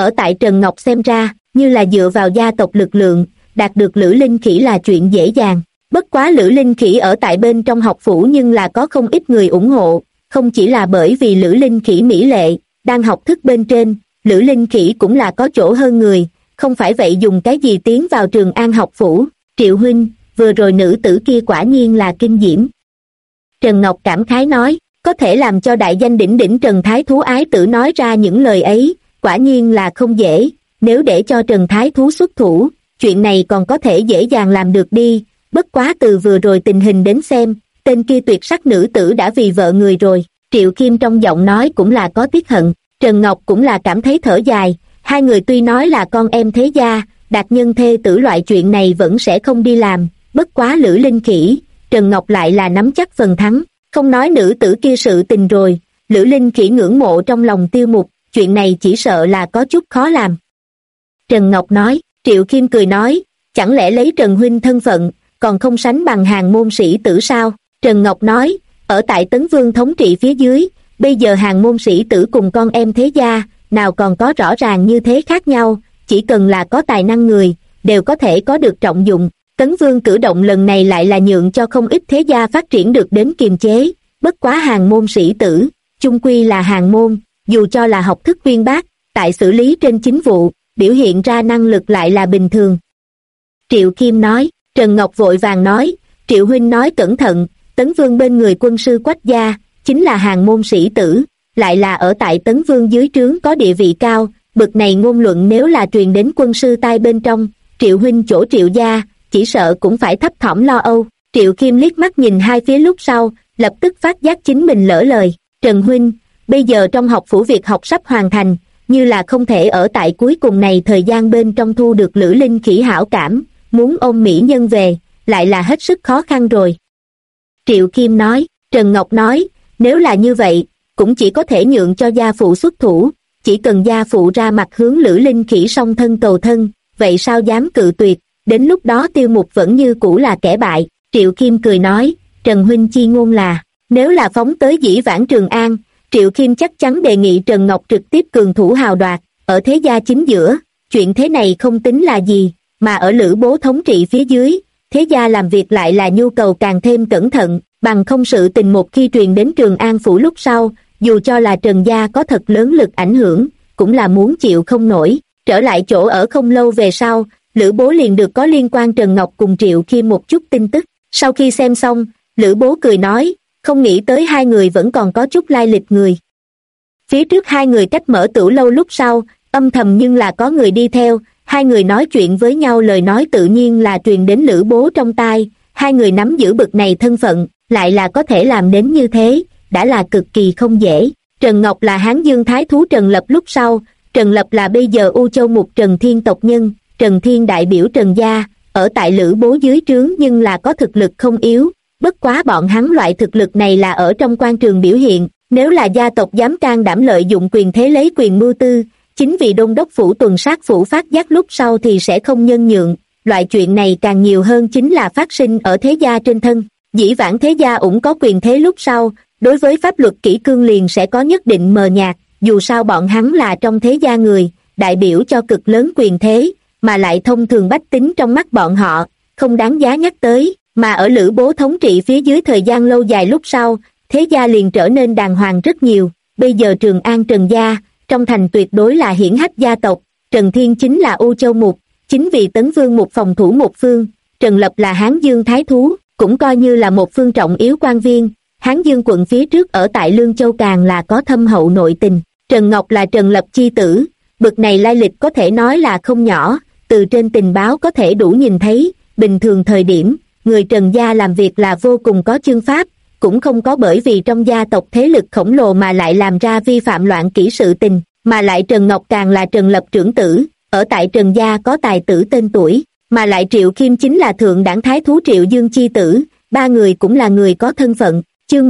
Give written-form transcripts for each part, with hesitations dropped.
ở tại Trần Ngọc xem ra, như là dựa vào gia tộc lực lượng, đạt được Lữ Linh Khỉ là chuyện dễ dàng. Bất quá Lữ Linh Khỉ ở tại bên trong học phủ nhưng là có không ít người ủng hộ, không chỉ là bởi vì Lữ Linh Khỉ mỹ lệ, đang học thức bên trên, Lữ Linh Khỉ cũng là có chỗ hơn người, không phải vậy dùng cái gì tiến vào Trường An học phủ. Triệu huynh, vừa rồi nữ tử kia quả nhiên là kinh diễm. Trần Ngọc cảm khái nói, có thể làm cho đại danh đỉnh đỉnh Trần Thái Thú ái tử nói ra những lời ấy, quả nhiên là không dễ, nếu để cho Trần Thái Thú xuất thủ, chuyện này còn có thể dễ dàng làm được đi, bất quá từ vừa rồi tình hình đến xem, tên kia tuyệt sắc nữ tử đã vì vợ người rồi. Triệu Kim trong giọng nói cũng là có tiếc hận, Trần Ngọc cũng là cảm thấy thở dài, hai người tuy nói là con em thế gia, đạt nhân thê tử loại chuyện này vẫn sẽ không đi làm, bất quá Lữ Linh Khỉ, Trần Ngọc lại là nắm chắc phần thắng, không nói nữ tử kia sự tình rồi, Lữ Linh Khỉ ngưỡng mộ trong lòng Tiêu Mục, chuyện này chỉ sợ là có chút khó làm. Trần Ngọc nói, Triệu Kim cười nói, chẳng lẽ lấy Trần huynh thân phận, còn không sánh bằng hàng môn sĩ tử sao? Trần Ngọc nói, ở tại Tấn Vương thống trị phía dưới, bây giờ hàng môn sĩ tử cùng con em thế gia, nào còn có rõ ràng như thế khác nhau, chỉ cần là có tài năng người, đều có thể có được trọng dụng. Tấn Vương cử động lần này lại là nhượng cho không ít thế gia phát triển được đến kiềm chế, bất quá hàng môn sĩ tử, chung quy là hàng môn, dù cho là học thức uyên bác, tại xử lý trên chính vụ, biểu hiện ra năng lực lại là bình thường. Triệu Kim nói, Trần Ngọc vội vàng nói, Triệu huynh nói cẩn thận, Tấn Vương bên người quân sư Quách gia, chính là hàng môn sĩ tử, lại là ở tại Tấn Vương dưới trướng có địa vị cao, bực này ngôn luận nếu là truyền đến quân sư tai bên trong, Triệu huynh chỗ Triệu gia, chỉ sợ cũng phải thấp thỏm lo âu. Triệu Kim liếc mắt nhìn hai phía lúc sau, lập tức phát giác chính mình lỡ lời, Trần huynh, bây giờ trong học phủ việc học sắp hoàn thành, như là không thể ở tại cuối cùng này thời gian bên trong thu được Lữ Linh Khỉ hảo cảm, muốn ôm mỹ nhân về, lại là hết sức khó khăn rồi. Triệu Kim nói, Trần Ngọc nói, nếu là như vậy, cũng chỉ có thể nhượng cho gia phụ xuất thủ, chỉ cần gia phụ ra mặt hướng Lữ Linh Khỉ song thân cầu thân, vậy sao dám cự tuyệt, đến lúc đó Tiêu Mục vẫn như cũ là kẻ bại. Triệu Kim cười nói, Trần huynh chi ngôn là, nếu là phóng tới dĩ vãng Trường An, Triệu Kim chắc chắn đề nghị Trần Ngọc trực tiếp cường thủ hào đoạt, ở thế gia chính giữa, chuyện thế này không tính là gì, mà ở Lữ bố thống trị phía dưới, thế gia làm việc lại là nhu cầu càng thêm cẩn thận, bằng không sự tình một khi truyền đến Trường An phủ lúc sau, dù cho là Trần gia có thật lớn lực ảnh hưởng, cũng là muốn chịu không nổi. Trở lại chỗ ở không lâu về sau, Lữ bố liền được có liên quan Trần Ngọc cùng Triệu Kim một chút tin tức, sau khi xem xong, Lữ bố cười nói, không nghĩ tới hai người vẫn còn có chút lai lịch người. Phía trước hai người cách mở tửu lâu lúc sau, âm thầm nhưng là có người đi theo, hai người nói chuyện với nhau lời nói tự nhiên là truyền đến Lữ bố trong tai, hai người nắm giữ bực này thân phận, lại là có thể làm đến như thế, đã là cực kỳ không dễ. Trần Ngọc là Hán Dương Thái Thú Trần Lập lúc sau, Trần Lập là bây giờ U Châu Mục Trần Thiên tộc nhân, Trần Thiên đại biểu Trần gia, ở tại Lữ bố dưới trướng nhưng là có thực lực không yếu, bất quá bọn hắn loại thực lực này là ở trong quan trường biểu hiện, nếu là gia tộc dám can đảm lợi dụng quyền thế lấy quyền mưu tư, chính vì đôn đốc phủ tuần sát phủ phát giác lúc sau thì sẽ không nhân nhượng, loại chuyện này càng nhiều hơn chính là phát sinh ở thế gia trên thân. Dĩ vãng thế gia ủng có quyền thế lúc sau, đối với pháp luật kỷ cương liền sẽ có nhất định mờ nhạt, dù sao bọn hắn là trong thế gia người, đại biểu cho cực lớn quyền thế, mà lại thông thường bách tính trong mắt bọn họ, không đáng giá nhắc tới, mà ở Lữ bố thống trị phía dưới thời gian lâu dài lúc sau, thế gia liền trở nên đàng hoàng rất nhiều, bây giờ Trường An Trần gia, trong thành tuyệt đối là hiển hách gia tộc, Trần Thiên chính là U Châu Mục, chính vì Tấn Vương một phòng thủ một phương, Trần Lập là Hán Dương Thái Thú, cũng coi như là một phương trọng yếu quan viên, Hán Dương quận phía trước ở tại Lương Châu càng là có thâm hậu nội tình, Trần Ngọc là Trần Lập chi tử, bực này lai lịch có thể nói là không nhỏ, từ trên tình báo có thể đủ nhìn thấy, bình thường thời điểm, người Trần gia làm việc là vô cùng có chương pháp, cũng không có bởi vì trong gia tộc thế lực khổng lồ mà lại làm ra vi phạm loạn kỷ sự tình, mà lại Trần Ngọc càng là Trần Lập trưởng tử, ở tại Trần gia có tài tử tên tuổi, mà lại Triệu Kim chính là thượng đảng thái thú Triệu Dương chi tử, ba người cũng là người có thân phận. Chương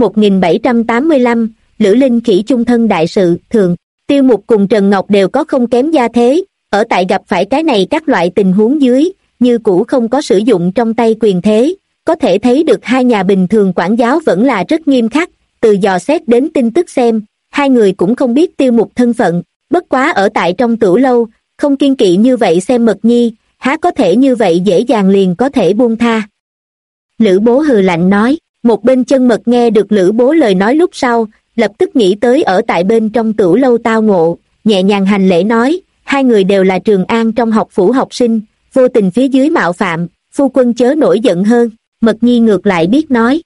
1785, Lữ Linh Khỉ chung thân đại sự, thường, Tiêu Mục cùng Trần Ngọc đều có không kém gia thế, ở tại gặp phải cái này các loại tình huống dưới, như cũ không có sử dụng trong tay quyền thế, có thể thấy được hai nhà bình thường quản giáo vẫn là rất nghiêm khắc, từ dò xét đến tin tức xem, hai người cũng không biết Tiêu Mục thân phận, Bất quá ở tại trong tửu lâu, không kiên kỵ như vậy xem Mật Nhi, há có thể như vậy dễ dàng liền có thể buông tha. Lữ Bố hừ lạnh nói. Một bên Chân Mật nghe được Lữ Bố lời nói lúc sau, lập tức nghĩ tới ở tại bên trong tửu lâu tao ngộ, nhẹ nhàng hành lễ nói, hai người đều là Trường An trong học phủ học sinh, vô tình phía dưới mạo phạm, phu quân chớ nổi giận hơn. Mật Nhi ngược lại biết nói.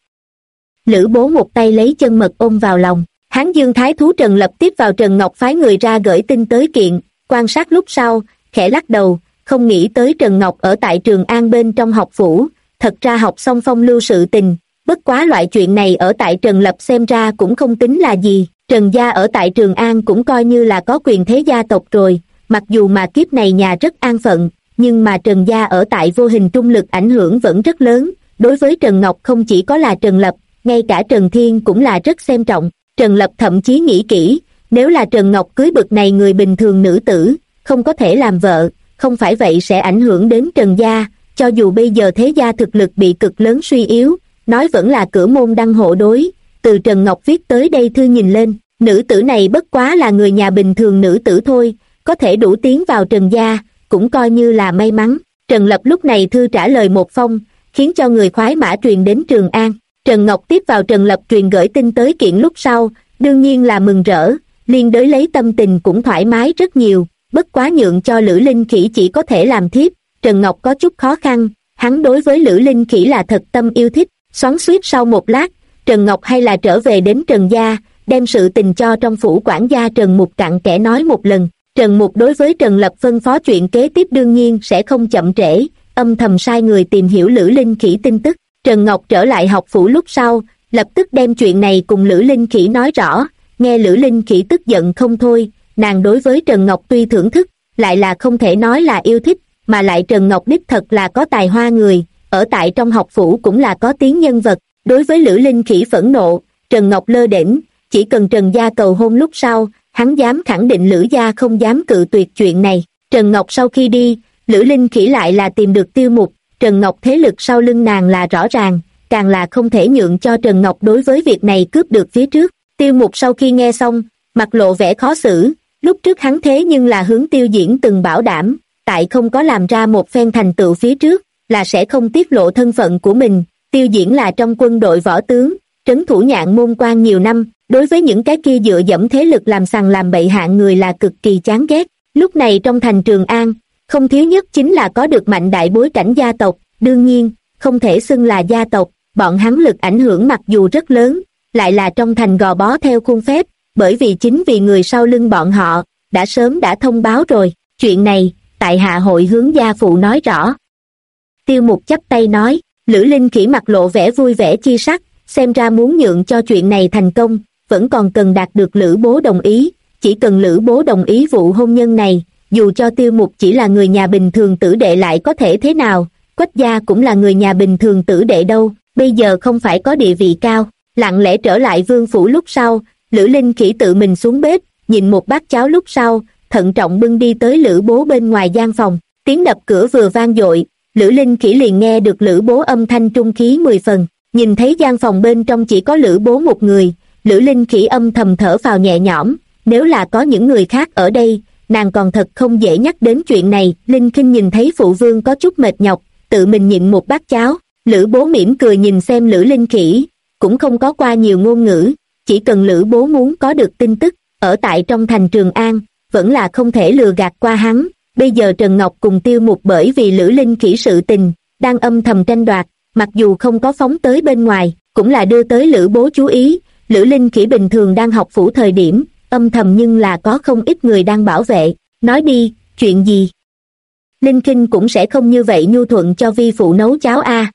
Lữ Bố một tay lấy Chân Mật ôm vào lòng, Hán Dương Thái Thú Trần Lập tiếp vào Trần Ngọc phái người ra gửi tin tới kiện, quan sát lúc sau, khẽ lắc đầu, không nghĩ tới Trần Ngọc ở tại Trường An bên trong học phủ, thật ra học xong phong lưu sự tình, bất quá loại chuyện này ở tại Trần Lập xem ra cũng không tính là gì, Trần gia ở tại Trường An cũng coi như là có quyền thế gia tộc rồi, mặc dù mà kiếp này nhà rất an phận, nhưng mà Trần gia ở tại vô hình trung lực ảnh hưởng vẫn rất lớn, đối với Trần Ngọc không chỉ có là Trần Lập, ngay cả Trần Thiên cũng là rất xem trọng, Trần Lập thậm chí nghĩ kỹ, nếu là Trần Ngọc cưới bực này người bình thường nữ tử, không có thể làm vợ, không phải vậy sẽ ảnh hưởng đến Trần gia, cho dù bây giờ thế gia thực lực bị cực lớn suy yếu, nói vẫn là cửa môn đăng hộ đối, từ Trần Ngọc viết tới đây thư nhìn lên, nữ tử này bất quá là người nhà bình thường nữ tử thôi, có thể đủ tiến vào Trần gia, cũng coi như là may mắn. Trần Lập lúc này thư trả lời một phong, khiến cho người khoái mã truyền đến Trường An. Trần Ngọc tiếp vào Trần Lập truyền gửi tin tới kiện lúc sau, đương nhiên là mừng rỡ, liên đới lấy tâm tình cũng thoải mái rất nhiều, bất quá nhượng cho Lữ Linh Khỉ chỉ có thể làm thiếp, Trần Ngọc có chút khó khăn, hắn đối với Lữ Linh Khỉ là thật tâm yêu thích, xoắn xuýt sau một lát, Trần Ngọc hay là trở về đến Trần gia, đem sự tình cho trong phủ quản gia Trần Mục cặn kẽ nói một lần. Trần Mục đối với Trần Lập phân phó chuyện kế tiếp đương nhiên sẽ không chậm trễ, âm thầm sai người tìm hiểu Lữ Linh Khỉ tin tức. Trần Ngọc trở lại học phủ lúc sau, lập tức đem chuyện này cùng Lữ Linh Khỉ nói rõ, nghe Lữ Linh Khỉ tức giận không thôi, nàng đối với Trần Ngọc tuy thưởng thức, lại là không thể nói là yêu thích, mà lại Trần Ngọc đích thật là có tài hoa người, ở tại trong học phủ cũng là có tiếng nhân vật. Đối với Lữ Linh Khỉ phẫn nộ, Trần Ngọc lơ đễnh, chỉ cần Trần gia cầu hôn lúc sau, hắn dám khẳng định Lữ gia không dám cự tuyệt chuyện này. Trần Ngọc sau khi đi, Lữ Linh Khỉ lại là tìm được Tiêu Mục, Trần Ngọc thế lực sau lưng nàng là rõ ràng, càng là không thể nhượng cho Trần Ngọc đối với việc này cướp được phía trước. Tiêu Mục sau khi nghe xong, mặt lộ vẻ khó xử, lúc trước hắn thế nhưng là hướng Tiêu Diễn từng bảo đảm, tại không có làm ra một phen thành tựu phía trước, là sẽ không tiết lộ thân phận của mình. Tiêu Diễn là trong quân đội võ tướng, trấn thủ Nhạn Môn quan nhiều năm, đối với những cái kia dựa dẫm thế lực làm sằng làm bậy hạng người là cực kỳ chán ghét. Lúc này trong thành Trường An, không thiếu nhất chính là có được mạnh đại bối cảnh gia tộc, đương nhiên, không thể xưng là gia tộc, bọn hắn lực ảnh hưởng mặc dù rất lớn, lại là trong thành gò bó theo khuôn phép, bởi vì chính vì người sau lưng bọn họ, đã sớm đã thông báo rồi, chuyện này, tại hạ hội hướng gia phụ nói rõ. Tiêu Mục chắp tay nói, Lữ Linh Khỉ mặt lộ vẻ vui vẻ chi sắc, xem ra muốn nhượng cho chuyện này thành công, vẫn còn cần đạt được Lữ Bố đồng ý, chỉ cần Lữ Bố đồng ý vụ hôn nhân này, dù cho Tiêu Mục chỉ là người nhà bình thường tử đệ lại có thể thế nào, Quách gia cũng là người nhà bình thường tử đệ đâu, bây giờ không phải có địa vị cao. Lặng lẽ trở lại vương phủ lúc sau, Lữ Linh Khỉ tự mình xuống bếp, nhìn một bát cháo lúc sau, thận trọng bưng đi tới Lữ Bố bên ngoài gian phòng, tiếng đập cửa vừa vang dội, Lữ Linh Khỉ liền nghe được Lữ Bố âm thanh trung khí 10 phần, nhìn thấy gian phòng bên trong chỉ có Lữ Bố một người, Lữ Linh Khỉ âm thầm thở phào nhẹ nhõm, nếu là có những người khác ở đây, nàng còn thật không dễ nhắc đến chuyện này. Linh Khinh nhìn thấy phụ vương có chút mệt nhọc, tự mình nhịn một bát cháo, Lữ Bố mỉm cười nhìn xem Lữ Linh Khỉ, cũng không có qua nhiều ngôn ngữ, chỉ cần Lữ Bố muốn có được tin tức, ở tại trong thành Trường An, vẫn là không thể lừa gạt qua hắn. Bây giờ Trần Ngọc cùng Tiêu Mục bởi vì Lữ Linh Khỉ sự tình, đang âm thầm tranh đoạt, mặc dù không có phóng tới bên ngoài, cũng là đưa tới Lữ Bố chú ý. Lữ Linh Khỉ bình thường đang học phủ thời điểm, âm thầm nhưng là có không ít người đang bảo vệ, nói đi, chuyện gì? Linh Kinh cũng sẽ không như vậy nhu thuận cho vi phụ nấu cháo a.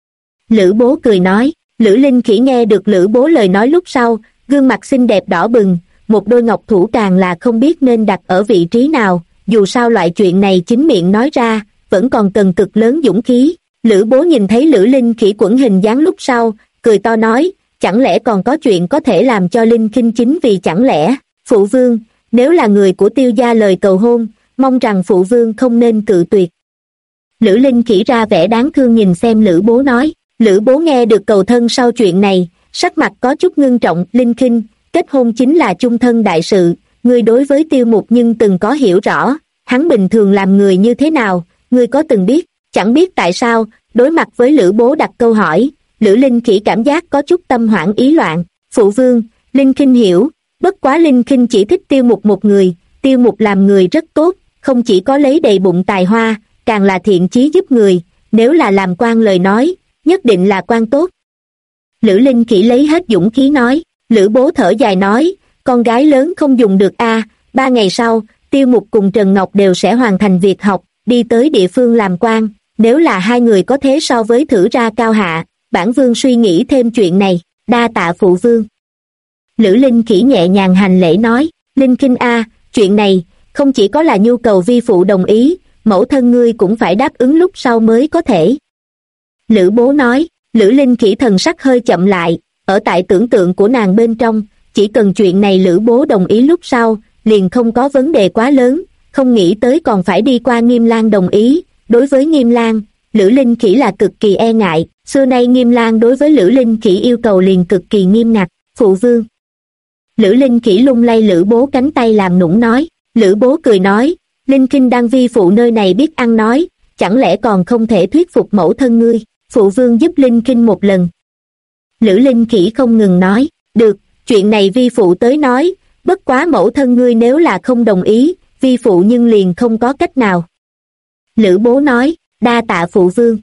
Lữ Bố cười nói. Lữ Linh Khỉ nghe được Lữ Bố lời nói lúc sau, gương mặt xinh đẹp đỏ bừng, một đôi ngọc thủ càng là không biết nên đặt ở vị trí nào, dù sao loại chuyện này chính miệng nói ra, vẫn còn cần cực lớn dũng khí. Lữ Bố nhìn thấy Lữ Linh Khỉ quẩn hình dáng lúc sau, cười to nói, chẳng lẽ còn có chuyện có thể làm cho Linh Kinh chính vì chẳng lẽ, phụ vương, nếu là người của Tiêu gia lời cầu hôn, mong rằng phụ vương không nên cự tuyệt. Lữ Linh Khỉ ra vẻ đáng thương nhìn xem Lữ Bố nói. Lữ Bố nghe được cầu thân sau chuyện này, sắc mặt có chút ngưng trọng. Linh Kinh, kết hôn chính là chung thân đại sự, ngươi đối với Tiêu Mục nhưng từng có hiểu rõ, hắn bình thường làm người như thế nào, ngươi có từng biết? Chẳng biết tại sao, đối mặt với Lữ Bố đặt câu hỏi, Lữ Linh Khỉ cảm giác có chút tâm hoảng ý loạn. Phụ vương, Linh Khinh hiểu, bất quá Linh Khinh chỉ thích Tiêu Mục một người, Tiêu Mục làm người rất tốt, không chỉ có lấy đầy bụng tài hoa, càng là thiện chí giúp người, nếu là làm quan lời nói, nhất định là quan tốt. Lữ Linh Khỉ lấy hết dũng khí nói. Lữ Bố thở dài nói, con gái lớn không dùng được a. 3 ngày sau, Tiêu Mục cùng Trần Ngọc đều sẽ hoàn thành việc học, đi tới địa phương làm quan. Nếu là hai người có thế so với Thử Ra cao hạ, bản vương suy nghĩ thêm chuyện này, đa tạ phụ vương. Lữ Linh Khỉ nhẹ nhàng hành lễ nói, Linh Khinh a, chuyện này, không chỉ có là nhu cầu vi phụ đồng ý, mẫu thân ngươi cũng phải đáp ứng lúc sau mới có thể. Lữ Bố nói. Lữ Linh Khỉ thần sắc hơi chậm lại, ở tại tưởng tượng của nàng bên trong, chỉ cần chuyện này Lữ Bố đồng ý lúc sau, liền không có vấn đề quá lớn, không nghĩ tới còn phải đi qua Nghiêm Lang đồng ý. Đối với Nghiêm Lang, Lữ Linh Khỉ là cực kỳ e ngại, xưa nay Nghiêm Lang đối với Lữ Linh Khỉ yêu cầu liền cực kỳ nghiêm ngặt. Phụ vương. Lữ Linh Khỉ lung lay Lữ Bố cánh tay làm nũng nói. Lữ Bố cười nói, Linh Khinh đang vi phụ nơi này biết ăn nói, chẳng lẽ còn không thể thuyết phục mẫu thân ngươi, phụ vương giúp Linh Khinh một lần. Lữ Linh Khỉ không ngừng nói, được, chuyện này vi phụ tới nói, bất quá mẫu thân ngươi nếu là không đồng ý, vi phụ nhưng liền không có cách nào. Lữ Bố nói, đa tạ phụ vương.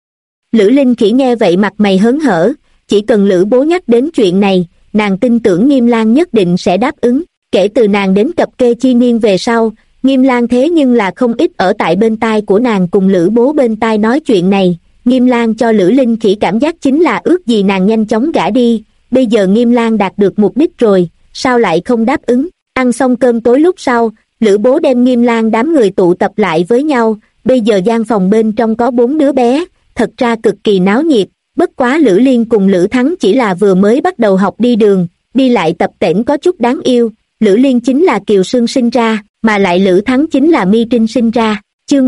Lữ Linh Khỉ nghe vậy mặt mày hớn hở, chỉ cần Lữ Bố nhắc đến chuyện này, nàng tin tưởng Nghiêm Lang nhất định sẽ đáp ứng. Kể từ nàng đến cập kê chi niên về sau, Nghiêm Lang thế nhưng là không ít ở tại bên tai của nàng cùng Lữ Bố bên tai nói chuyện này. Nghiêm Lang cho Lữ Linh Khỉ cảm giác chính là ước gì nàng nhanh chóng gả đi, bây giờ Nghiêm Lang đạt được mục đích rồi, sao lại không đáp ứng. Ăn xong cơm tối lúc sau, Lữ Bố đem Nghiêm Lang đám người tụ tập lại với nhau, bây giờ gian phòng bên trong có 4 đứa bé, thật ra cực kỳ náo nhiệt, bất quá Lữ Liên cùng Lữ Thắng chỉ là vừa mới bắt đầu học đi đường, đi lại tập tễnh có chút đáng yêu. Lữ Liên chính là Kiều Sương sinh ra, mà lại Lữ Thắng chính là Mi Trinh sinh ra. Chương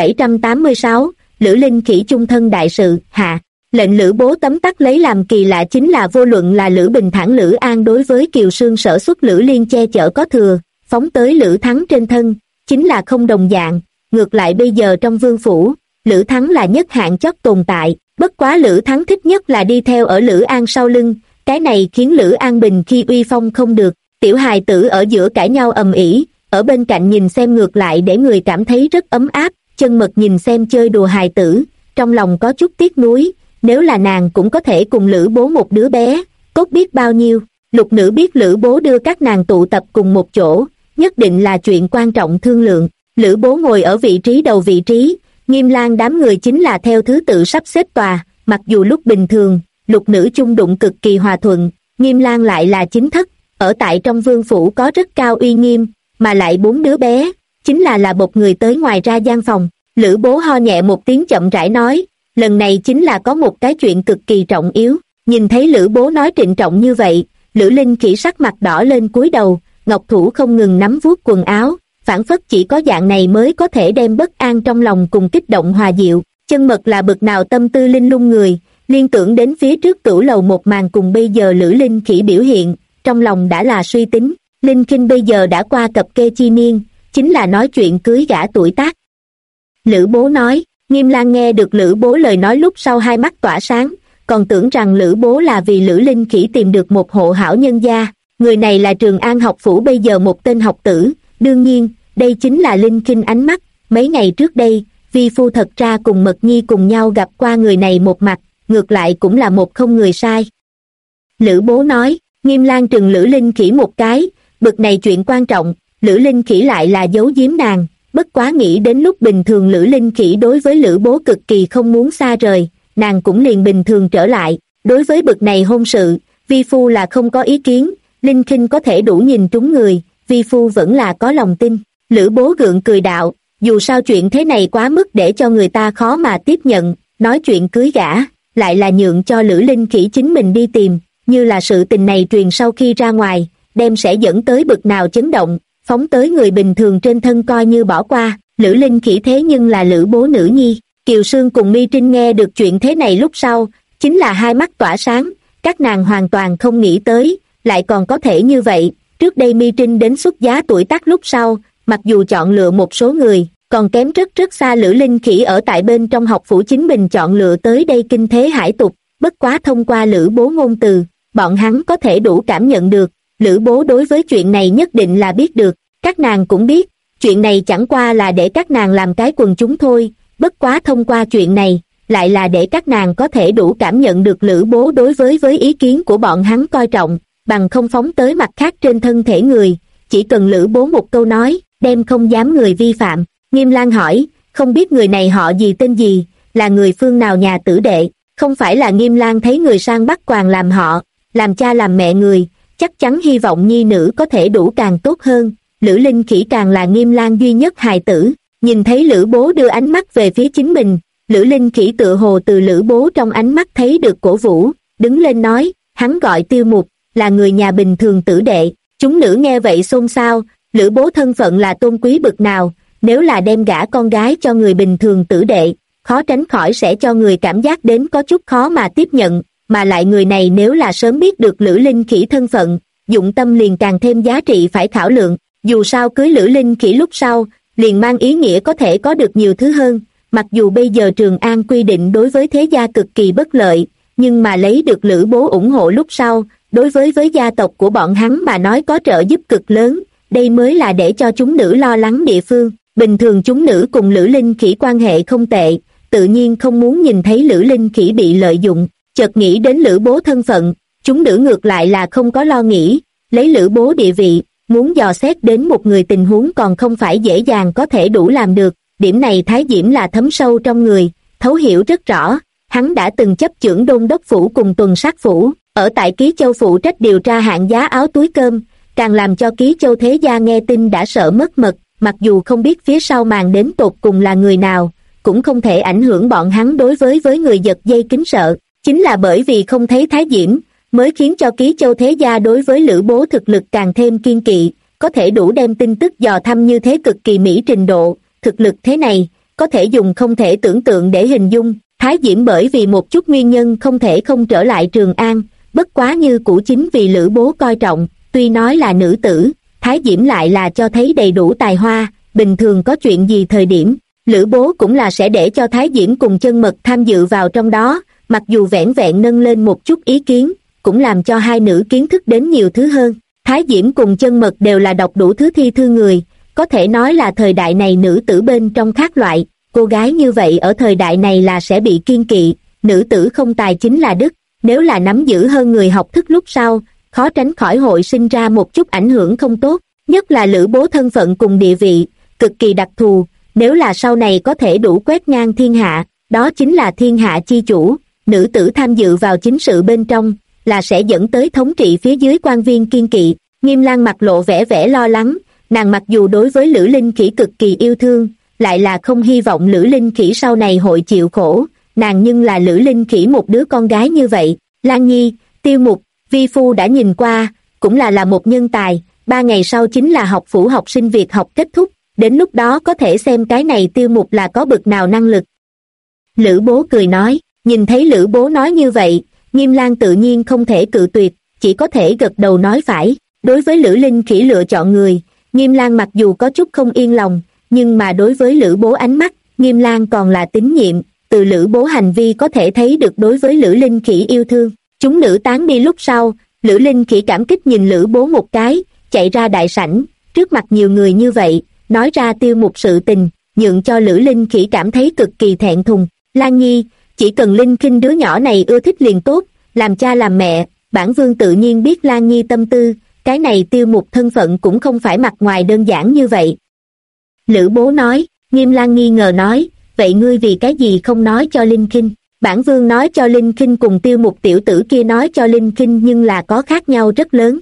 1786, Lữ Linh Khỉ chung thân đại sự, hạ. Lệnh Lữ Bố tấm tắc lấy làm kỳ lạ chính là vô luận là Lữ Bình Thản Lữ An đối với Kiều Sương sở xuất Lữ Liên che chở có thừa, phóng tới Lữ Thắng trên thân, chính là không đồng dạng. Ngược lại bây giờ trong vương phủ, Lữ Thắng là nhất hạng chót tồn tại, bất quá Lữ Thắng thích nhất là đi theo ở Lữ An sau lưng, cái này khiến Lữ An bình khi uy phong không được. Tiểu hài tử ở giữa cãi nhau ầm ĩ, ở bên cạnh nhìn xem ngược lại để người cảm thấy rất ấm áp. Chân Mật nhìn xem chơi đùa hài tử, trong lòng có chút tiếc nuối, nếu là nàng cũng có thể cùng Lữ Bố một đứa bé, tốt biết bao nhiêu. Lục Nữ biết Lữ Bố đưa các nàng tụ tập cùng một chỗ, nhất định là chuyện quan trọng thương lượng. Lữ Bố ngồi ở vị trí đầu vị trí, Nghiêm Lang đám người chính là theo thứ tự sắp xếp tòa, mặc dù lúc bình thường, Lục Nữ chung đụng cực kỳ hòa thuận, Nghiêm Lang lại là chính thất, ở tại trong vương phủ có rất cao uy nghiêm, mà lại 4 đứa bé, chính là một người tới ngoài ra gian phòng. Lữ Bố ho nhẹ một tiếng chậm rãi nói, lần này chính là có một cái chuyện cực kỳ trọng yếu. Nhìn thấy Lữ Bố nói trịnh trọng như vậy, Lữ Linh Khỉ sắc mặt đỏ lên cúi đầu, ngọc thủ không ngừng nắm vuốt quần áo, phảng phất chỉ có dạng này mới có thể đem bất an trong lòng cùng kích động hòa dịu. Chân Mật là bực nào tâm tư linh lung người, liên tưởng đến phía trước cửu lầu một màn cùng bây giờ Lữ Linh Khỉ biểu hiện, trong lòng đã là suy tính. Linh Khinh bây giờ đã qua cập kê chi niên, chính là nói chuyện cưới gả tuổi tác. Lữ Bố nói. Nghiêm Lang nghe được Lữ Bố lời nói lúc sau hai mắt tỏa sáng, còn tưởng rằng Lữ Bố là vì Lữ Linh Khỉ tìm được một hộ hảo nhân gia. Người này là Trường An học phủ bây giờ một tên học tử, đương nhiên, đây chính là Linh Khinh ánh mắt. Mấy ngày trước đây, vi phu thật ra cùng Mật Nhi cùng nhau gặp qua người này một mặt, ngược lại cũng là một không người sai. Lữ Bố nói. Nghiêm Lang trừng Lữ Linh Khỉ một cái, bực này chuyện quan trọng, Lữ Linh Khỉ lại là giấu giếm nàng, bất quá nghĩ đến lúc bình thường Lữ Linh Khỉ đối với Lữ Bố cực kỳ không muốn xa rời, nàng cũng liền bình thường trở lại. Đối với bực này hôn sự, vi phu là không có ý kiến, Linh Khinh có thể đủ nhìn trúng người, vi phu vẫn là có lòng tin. Lữ Bố gượng cười đạo, dù sao chuyện thế này quá mức để cho người ta khó mà tiếp nhận, nói chuyện cưới gả, lại là nhượng cho Lữ Linh Khỉ chính mình đi tìm, như là sự tình này truyền sau khi ra ngoài, đem sẽ dẫn tới bực nào chấn động, phóng tới người bình thường trên thân coi như bỏ qua. Lữ Linh Khỉ thế nhưng là Lữ Bố nữ nhi. Kiều Sương cùng Mi Trinh nghe được chuyện thế này lúc sau, chính là hai mắt tỏa sáng, các nàng hoàn toàn không nghĩ tới, lại còn có thể như vậy, Trước đây Mi Trinh đến xuất giá tuổi tác lúc sau, mặc dù chọn lựa một số người, còn kém rất rất xa Lữ Linh Khỉ ở tại bên trong học phủ chính mình chọn lựa tới đây kinh thế hải tục, bất quá thông qua Lữ bố ngôn từ, bọn hắn có thể đủ cảm nhận được, Lữ bố đối với chuyện này nhất định là biết được, các nàng cũng biết, chuyện này chẳng qua là để các nàng làm cái quần chúng thôi, bất quá thông qua chuyện này, lại là để các nàng có thể đủ cảm nhận được Lữ bố đối với ý kiến của bọn hắn coi trọng, bằng không phóng tới mặt khác trên thân thể người, chỉ cần Lữ bố một câu nói, đem không dám người vi phạm. Nghiêm Lang hỏi, không biết người này họ gì tên gì, là người phương nào nhà tử đệ, không phải là Nghiêm Lang thấy người sang Bắc Quàng làm họ, làm cha làm mẹ người, chắc chắn hy vọng nhi nữ có thể đủ càng tốt hơn, Lữ Linh Khỉ càng là Nghiêm Lang duy nhất hài tử, nhìn thấy Lữ bố đưa ánh mắt về phía chính mình, Lữ Linh Khỉ tựa hồ từ Lữ bố trong ánh mắt thấy được cổ vũ, đứng lên nói, hắn gọi Tiêu Mục, là người nhà bình thường tử đệ, chúng nữ nghe vậy xôn xao, Lữ bố thân phận là tôn quý bực nào, nếu là đem gả con gái cho người bình thường tử đệ, khó tránh khỏi sẽ cho người cảm giác đến có chút khó mà tiếp nhận, mà lại người này nếu là sớm biết được Lữ Linh Khỉ thân phận, dụng tâm liền càng thêm giá trị phải khảo lượng, dù sao cưới Lữ Linh Khỉ lúc sau, liền mang ý nghĩa có thể có được nhiều thứ hơn, mặc dù bây giờ Trường An quy định đối với thế gia cực kỳ bất lợi, nhưng mà lấy được Lữ bố ủng hộ lúc sau, đối với gia tộc của bọn hắn mà nói có trợ giúp cực lớn, đây mới là để cho chúng nữ lo lắng địa phương. Bình thường chúng nữ cùng Lữ Linh Khỉ quan hệ không tệ, tự nhiên không muốn nhìn thấy Lữ Linh Khỉ bị lợi dụng, chợt nghĩ đến Lữ bố thân phận, chúng nữ ngược lại là không có lo nghĩ, lấy Lữ bố địa vị, muốn dò xét đến một người tình huống còn không phải dễ dàng có thể đủ làm được, điểm này Thái Diễm là thấm sâu trong người, thấu hiểu rất rõ, hắn đã từng chấp chưởng đôn đốc phủ cùng tuần sát phủ, ở tại Ký Châu phụ trách điều tra hạng giá áo túi cơm, càng làm cho Ký Châu thế gia nghe tin đã sợ mất mật, mặc dù không biết phía sau màn đến tột cùng là người nào, cũng không thể ảnh hưởng bọn hắn đối với người giật dây kính sợ, chính là bởi vì không thấy Thái Diễm, mới khiến cho Ký Châu thế gia đối với Lữ bố thực lực càng thêm kiên kỵ, có thể đủ đem tin tức dò thăm như thế cực kỳ mỹ trình độ, thực lực thế này, có thể dùng không thể tưởng tượng để hình dung, Thái Diễm bởi vì một chút nguyên nhân không thể không trở lại Trường An, bất quá như cũ chính vì Lữ bố coi trọng, tuy nói là nữ tử, Thái Diễm lại là cho thấy đầy đủ tài hoa, bình thường có chuyện gì thời điểm, Lữ bố cũng là sẽ để cho Thái Diễm cùng Chân Mật tham dự vào trong đó, mặc dù vẻn vẹn nâng lên một chút ý kiến, cũng làm cho hai nữ kiến thức đến nhiều thứ hơn. Thái Diễm cùng Chân Mật đều là đọc đủ thứ thi thư người, có thể nói là thời đại này nữ tử bên trong khác loại, cô gái như vậy ở thời đại này là sẽ bị kiêng kỵ, nữ tử không tài chính là đức, nếu là nắm giữ hơn người học thức lúc sau, khó tránh khỏi hội sinh ra một chút ảnh hưởng không tốt, nhất là Lữ bố thân phận cùng địa vị, cực kỳ đặc thù, nếu là sau này có thể đủ quét ngang thiên hạ, đó chính là thiên hạ chi chủ, nữ tử tham dự vào chính sự bên trong, là sẽ dẫn tới thống trị phía dưới quan viên kiên kỵ. Nghiêm Lang mặt lộ vẻ lo lắng, nàng mặc dù đối với Lữ Linh Khỉ cực kỳ yêu thương, lại là không hy vọng Lữ Linh Khỉ sau này hội chịu khổ, nàng nhưng là Lữ Linh Khỉ một đứa con gái như vậy. Lan Nhi, Tiêu Mục, vi phu đã nhìn qua, cũng là một nhân tài, 3 ngày sau chính là học phủ học sinh việc học kết thúc, đến lúc đó có thể xem cái này Tiêu Mục là có bực nào năng lực. Lữ bố cười nói, nhìn thấy Lữ bố nói như vậy, Nghiêm Lang tự nhiên không thể cự tuyệt, chỉ có thể gật đầu nói phải. Đối với Lữ Linh Khỉ lựa chọn người, Nghiêm Lang mặc dù có chút không yên lòng, nhưng mà đối với Lữ bố ánh mắt, Nghiêm Lang còn là tín nhiệm, từ Lữ bố hành vi có thể thấy được đối với Lữ Linh Khỉ yêu thương. Chúng nữ tán đi lúc sau, Lữ Linh Khỉ cảm kích nhìn Lữ bố một cái, chạy ra đại sảnh, trước mặt nhiều người như vậy, nói ra Tiêu Mục sự tình, nhượng cho Lữ Linh Khỉ cảm thấy cực kỳ thẹn thùng. Lan Nhi, chỉ cần Linh Khinh đứa nhỏ này ưa thích liền tốt, làm cha làm mẹ, bản vương tự nhiên biết Lan Nhi tâm tư, cái này Tiêu Mục thân phận cũng không phải mặt ngoài đơn giản như vậy. Lữ bố nói, Nghiêm Lang nghi ngờ nói, vậy ngươi vì cái gì không nói cho Linh Khinh? Bản vương nói cho Linh Khinh cùng Tiêu Mục tiểu tử kia nói cho Linh Khinh nhưng là có khác nhau rất lớn.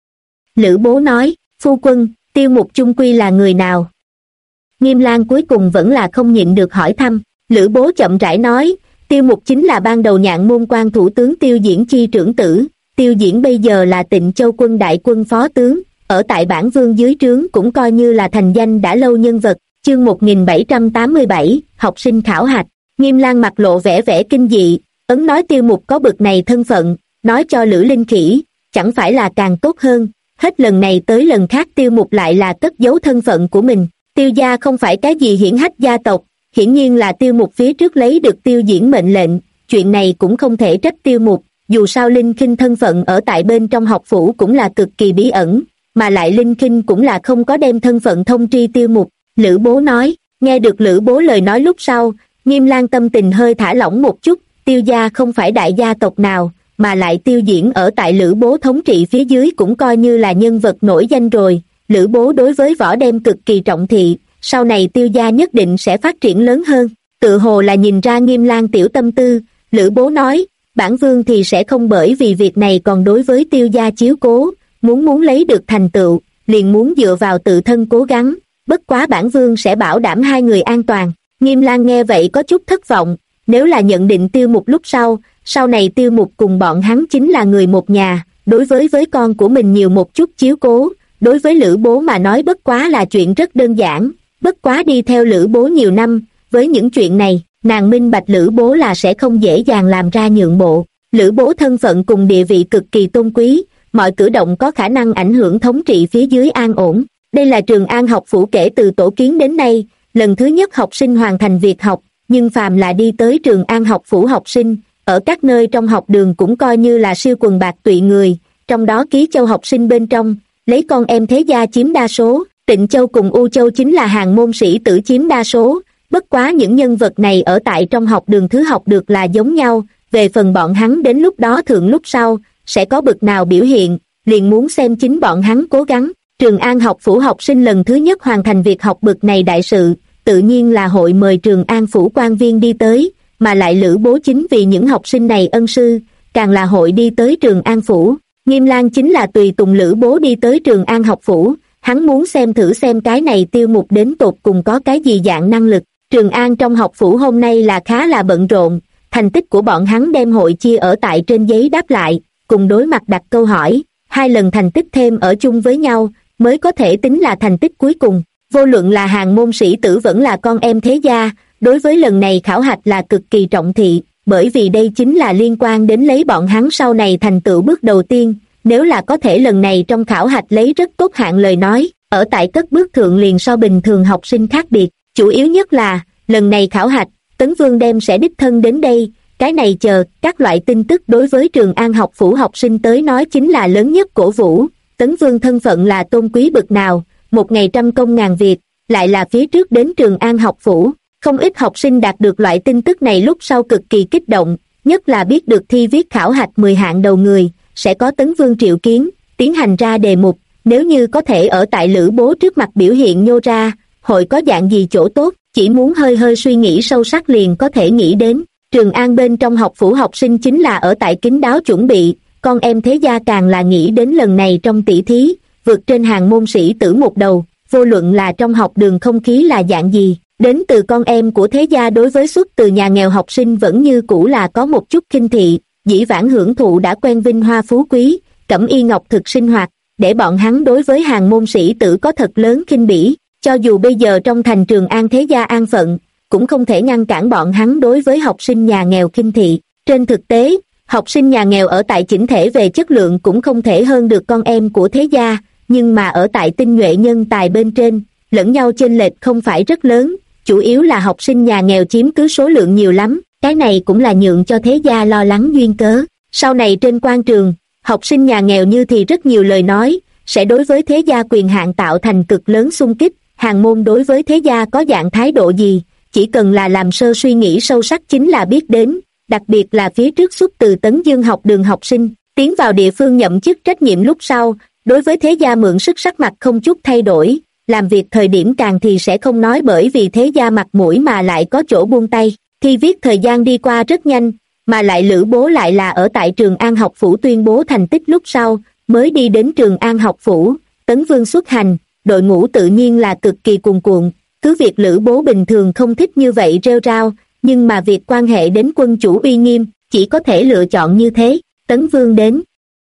Lữ bố nói, phu quân, Tiêu Mục chung quy là người nào? Nghiêm Lang cuối cùng vẫn là không nhịn được hỏi thăm. Lữ bố chậm rãi nói, Tiêu Mục chính là ban đầu Nhạn Môn quan thủ tướng Tiêu Diễn chi trưởng tử, Tiêu Diễn bây giờ là Tịnh Châu quân đại quân phó tướng, ở tại bản vương dưới trướng cũng coi như là thành danh đã lâu nhân vật. Chương 1787, học sinh khảo hạch. Nghiêm Lang mặt lộ vẻ kinh dị, ấn nói Tiêu Mục có bực này thân phận, nói cho Lữ Linh Khỉ, chẳng phải là càng tốt hơn, hết lần này tới lần khác Tiêu Mục lại là cất giấu thân phận của mình. Tiêu gia không phải cái gì hiển hách gia tộc, hiển nhiên là Tiêu Mục phía trước lấy được Tiêu Diễn mệnh lệnh, chuyện này cũng không thể trách Tiêu Mục, dù sao Linh Khinh thân phận ở tại bên trong học phủ cũng là cực kỳ bí ẩn, mà lại Linh Khinh cũng là không có đem thân phận thông tri Tiêu Mục. Lữ Bố nói. Nghe được Lữ Bố lời nói lúc sau, Nghiêm Lang tâm tình hơi thả lỏng một chút. Tiêu gia không phải đại gia tộc nào, mà lại Tiêu Diễn ở tại Lữ Bố thống trị phía dưới cũng coi như là nhân vật nổi danh rồi. Lữ Bố đối với võ đem cực kỳ trọng thị, sau này Tiêu gia nhất định sẽ phát triển lớn hơn. Tự hồ là nhìn ra Nghiêm Lang tiểu tâm tư, Lữ Bố nói, bản vương thì sẽ không bởi vì việc này còn đối với Tiêu gia chiếu cố, muốn lấy được thành tựu, liền muốn dựa vào tự thân cố gắng, bất quá bản vương sẽ bảo đảm hai người an toàn. Nghiêm Lang nghe vậy có chút thất vọng, nếu là nhận định Tiêu Mục lúc sau này Tiêu Mục cùng bọn hắn chính là người một nhà, đối với con của mình nhiều một chút chiếu cố, đối với Lữ Bố mà nói bất quá là chuyện rất đơn giản, bất quá đi theo Lữ Bố nhiều năm, với những chuyện này, nàng minh bạch Lữ Bố là sẽ không dễ dàng làm ra nhượng bộ. Lữ Bố thân phận cùng địa vị cực kỳ tôn quý, mọi cử động có khả năng ảnh hưởng thống trị phía dưới an ổn. Đây là Trường An học phủ kể từ tổ kiến đến nay, lần thứ nhất học sinh hoàn thành việc học, nhưng phàm là đi tới Trường An học phủ học sinh, ở các nơi trong học đường cũng coi như là siêu quần bạc tụy người, trong đó Ký Châu học sinh bên trong, lấy con em thế gia chiếm đa số, Tịnh Châu cùng U Châu chính là hàng môn sĩ tử chiếm đa số, bất quá những nhân vật này ở tại trong học đường thứ học được là giống nhau, về phần bọn hắn đến lúc đó thượng lúc sau, sẽ có bực nào biểu hiện, liền muốn xem chính bọn hắn cố gắng. Trường An học phủ học sinh lần thứ nhất hoàn thành việc học bực này đại sự, tự nhiên là hội mời Trường An phủ quan viên đi tới, mà lại Lữ Bố chính vì những học sinh này ân sư, càng là hội đi tới Trường An phủ. Nghiêm Lang chính là tùy tùng Lữ Bố đi tới Trường An học phủ, hắn muốn xem thử xem cái này Tiêu Mục đến tột cùng có cái gì dạng năng lực. Trường An trong học phủ hôm nay là khá là bận rộn, thành tích của bọn hắn đem hội chia ở tại trên giấy đáp lại, cùng đối mặt đặt câu hỏi, 2 lần thành tích thêm ở chung với nhau, mới có thể tính là thành tích cuối cùng. Vô luận là hàng môn sĩ tử vẫn là con em thế gia, đối với lần này khảo hạch là cực kỳ trọng thị, bởi vì đây chính là liên quan đến lấy bọn hắn sau này thành tựu bước đầu tiên, nếu là có thể lần này trong khảo hạch lấy rất tốt hạng lời nói, ở tại cất bước thượng liền so bình thường học sinh khác biệt. Chủ yếu nhất là, lần này khảo hạch, Tấn Vương đem sẽ đích thân đến đây, cái này chờ, các loại tin tức đối với Trường An học phủ học sinh tới nói chính là lớn nhất cổ vũ. Tấn Vương thân phận là tôn quý bực nào, một ngày trăm công ngàn việc, lại là phía trước đến Trường An học phủ. Không ít học sinh đạt được loại tin tức này lúc sau cực kỳ kích động, nhất là biết được thi viết khảo hạch 10 hạng đầu người, sẽ có Tấn Vương triệu kiến, tiến hành ra đề mục, nếu như có thể ở tại Lữ Bố trước mặt biểu hiện nhô ra, hội có dạng gì chỗ tốt, chỉ muốn hơi suy nghĩ sâu sắc liền có thể nghĩ đến. Trường An bên trong học phủ học sinh chính là ở tại kín đáo chuẩn bị, con em thế gia càng là nghĩ đến lần này trong tỷ thí, vượt trên hàng môn sĩ tử một đầu, vô luận là trong học đường không khí là dạng gì, đến từ con em của thế gia đối với xuất từ nhà nghèo học sinh vẫn như cũ là có một chút khinh thị, dĩ vãng hưởng thụ đã quen vinh hoa phú quý, cẩm y ngọc thực sinh hoạt, để bọn hắn đối với hàng môn sĩ tử có thật lớn khinh bỉ, cho dù bây giờ trong thành Trường An thế gia an phận, cũng không thể ngăn cản bọn hắn đối với học sinh nhà nghèo khinh thị. Trên thực tế, học sinh nhà nghèo ở tại chỉnh thể về chất lượng cũng không thể hơn được con em của thế gia, nhưng mà ở tại tinh nhuệ nhân tài bên trên, lẫn nhau chênh lệch không phải rất lớn, chủ yếu là học sinh nhà nghèo chiếm cứ số lượng nhiều lắm, cái này cũng là nhượng cho thế gia lo lắng duyên cớ. Sau này trên quan trường, học sinh nhà nghèo như thì rất nhiều lời nói, sẽ đối với thế gia quyền hạn tạo thành cực lớn xung kích, hàng môn đối với thế gia có dạng thái độ gì, chỉ cần là làm sơ suy nghĩ sâu sắc chính là biết đến, đặc biệt là phía trước xuất từ Tấn Dương học đường học sinh, tiến vào địa phương nhậm chức trách nhiệm lúc sau, đối với thế gia mượn sức sắc mặt không chút thay đổi, làm việc thời điểm càng thì sẽ không nói bởi vì thế gia mặt mũi mà lại có chỗ buông tay. Thi viết thời gian đi qua rất nhanh, mà lại Lữ Bố lại là ở tại Trường An học phủ tuyên bố thành tích lúc sau, mới đi đến Trường An học phủ, Tấn Vương xuất hành, đội ngũ tự nhiên là cực kỳ cuồn cuộn, cứ việc Lữ Bố bình thường không thích như vậy rêu rao, nhưng mà việc quan hệ đến quân chủ uy nghiêm, chỉ có thể lựa chọn như thế. Tấn Vương đến.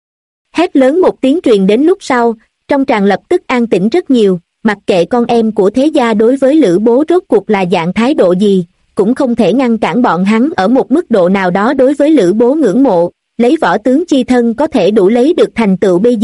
Hét lớn một tiếng truyền đến lúc sau, trong tràng lập tức an tĩnh rất nhiều, mặc kệ con em của thế gia đối với Lữ Bố rốt cuộc là dạng thái độ gì, cũng không thể ngăn cản bọn hắn ở một mức độ nào đó đối với Lữ Bố ngưỡng mộ, lấy võ tướng chi thân có thể đủ lấy được thành tựu bây giờ,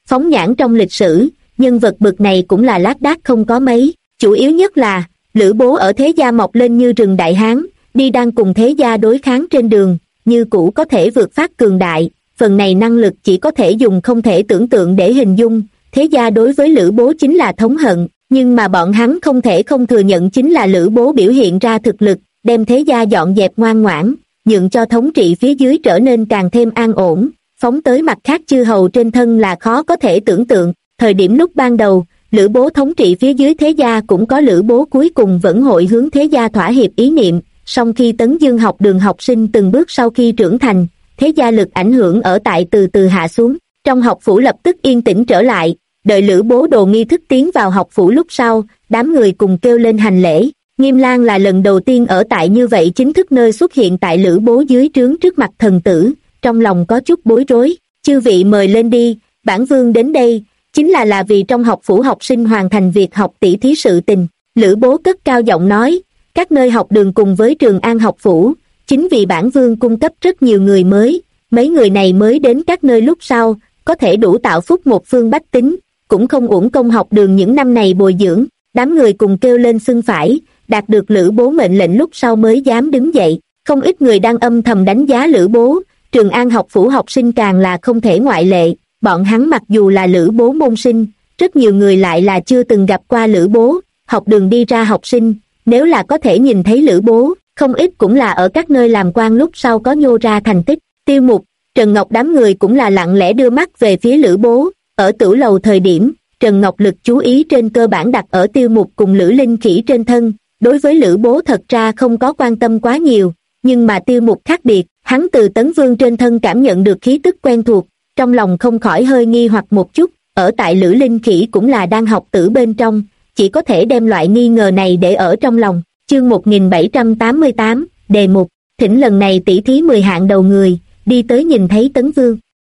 Phóng nhãn trong lịch sử, nhân vật bậc này cũng là lác đác không có mấy, chủ yếu nhất là Lữ Bố ở thế gia mọc lên như rừng Đại Hán, đi đang cùng thế gia đối kháng trên đường, như cũ có thể vượt phát cường đại, phần này năng lực chỉ có thể dùng không thể tưởng tượng để hình dung. Thế gia đối với Lữ Bố chính là thống hận, nhưng mà bọn hắn không thể không thừa nhận chính là Lữ Bố biểu hiện ra thực lực, đem thế gia dọn dẹp ngoan ngoãn, nhượng cho thống trị phía dưới trở nên càng thêm an ổn. Phóng tới mặt khác chư hầu trên thân là khó có thể tưởng tượng. Thời điểm lúc ban đầu, Lữ Bố thống trị phía dưới thế gia cũng có Lữ Bố cuối cùng vẫn hội hướng thế gia thỏa hiệp ý niệm, song khi Tấn Dương học đường học sinh từng bước sau khi trưởng thành, thế gia lực ảnh hưởng ở tại từ từ hạ xuống. Trong học phủ lập tức yên tĩnh trở lại, đợi Lữ Bố đồ nghi thức tiến vào học phủ lúc sau, đám người cùng kêu lên hành lễ. Nghiêm Lang là lần đầu tiên ở tại như vậy chính thức nơi xuất hiện tại Lữ Bố dưới trướng trước mặt thần tử, trong lòng có chút bối rối. Chư vị mời lên đi, bản vương đến đây chính là vì trong học phủ học sinh hoàn thành việc học tỷ thí sự tình. Lữ Bố cất cao giọng nói, các nơi học đường cùng với Trường An học phủ, chính vì bản vương cung cấp rất nhiều người mới, mấy người này mới đến các nơi lúc sau, có thể đủ tạo phúc một phương bách tính, cũng không uổng công học đường những năm này bồi dưỡng. Đám người cùng kêu lên xưng phải, đạt được Lữ Bố mệnh lệnh lúc sau mới dám đứng dậy. Không ít người đang âm thầm đánh giá Lữ Bố, Trường An học phủ học sinh càng là không thể ngoại lệ. Bọn hắn mặc dù là Lữ Bố môn sinh, rất nhiều người lại là chưa từng gặp qua Lữ Bố. Học đường đi ra học sinh, nếu là có thể nhìn thấy Lữ Bố, không ít cũng là ở các nơi làm quan lúc sau có nhô ra thành tích. Tiêu Mục, Trần Ngọc đám người cũng là lặng lẽ đưa mắt về phía Lữ Bố. Ở Tửu Lầu thời điểm, Trần Ngọc lực chú ý trên cơ bản đặt ở Tiêu Mục cùng Lữ Linh Khỉ trên thân, đối với Lữ Bố thật ra không có quan tâm quá nhiều, nhưng mà Tiêu Mục khác biệt, hắn từ Tấn Vương trên thân cảm nhận được khí tức quen thuộc, trong lòng không khỏi hơi nghi hoặc một chút. Ở tại Lữ Linh Khỉ cũng là đang học tử bên trong, chỉ có thể đem loại nghi ngờ này để ở trong lòng. Chương 1788, đề mục, thỉnh lần này tỷ thí 10 hạng đầu người, đi tới nhìn thấy Tấn Vương.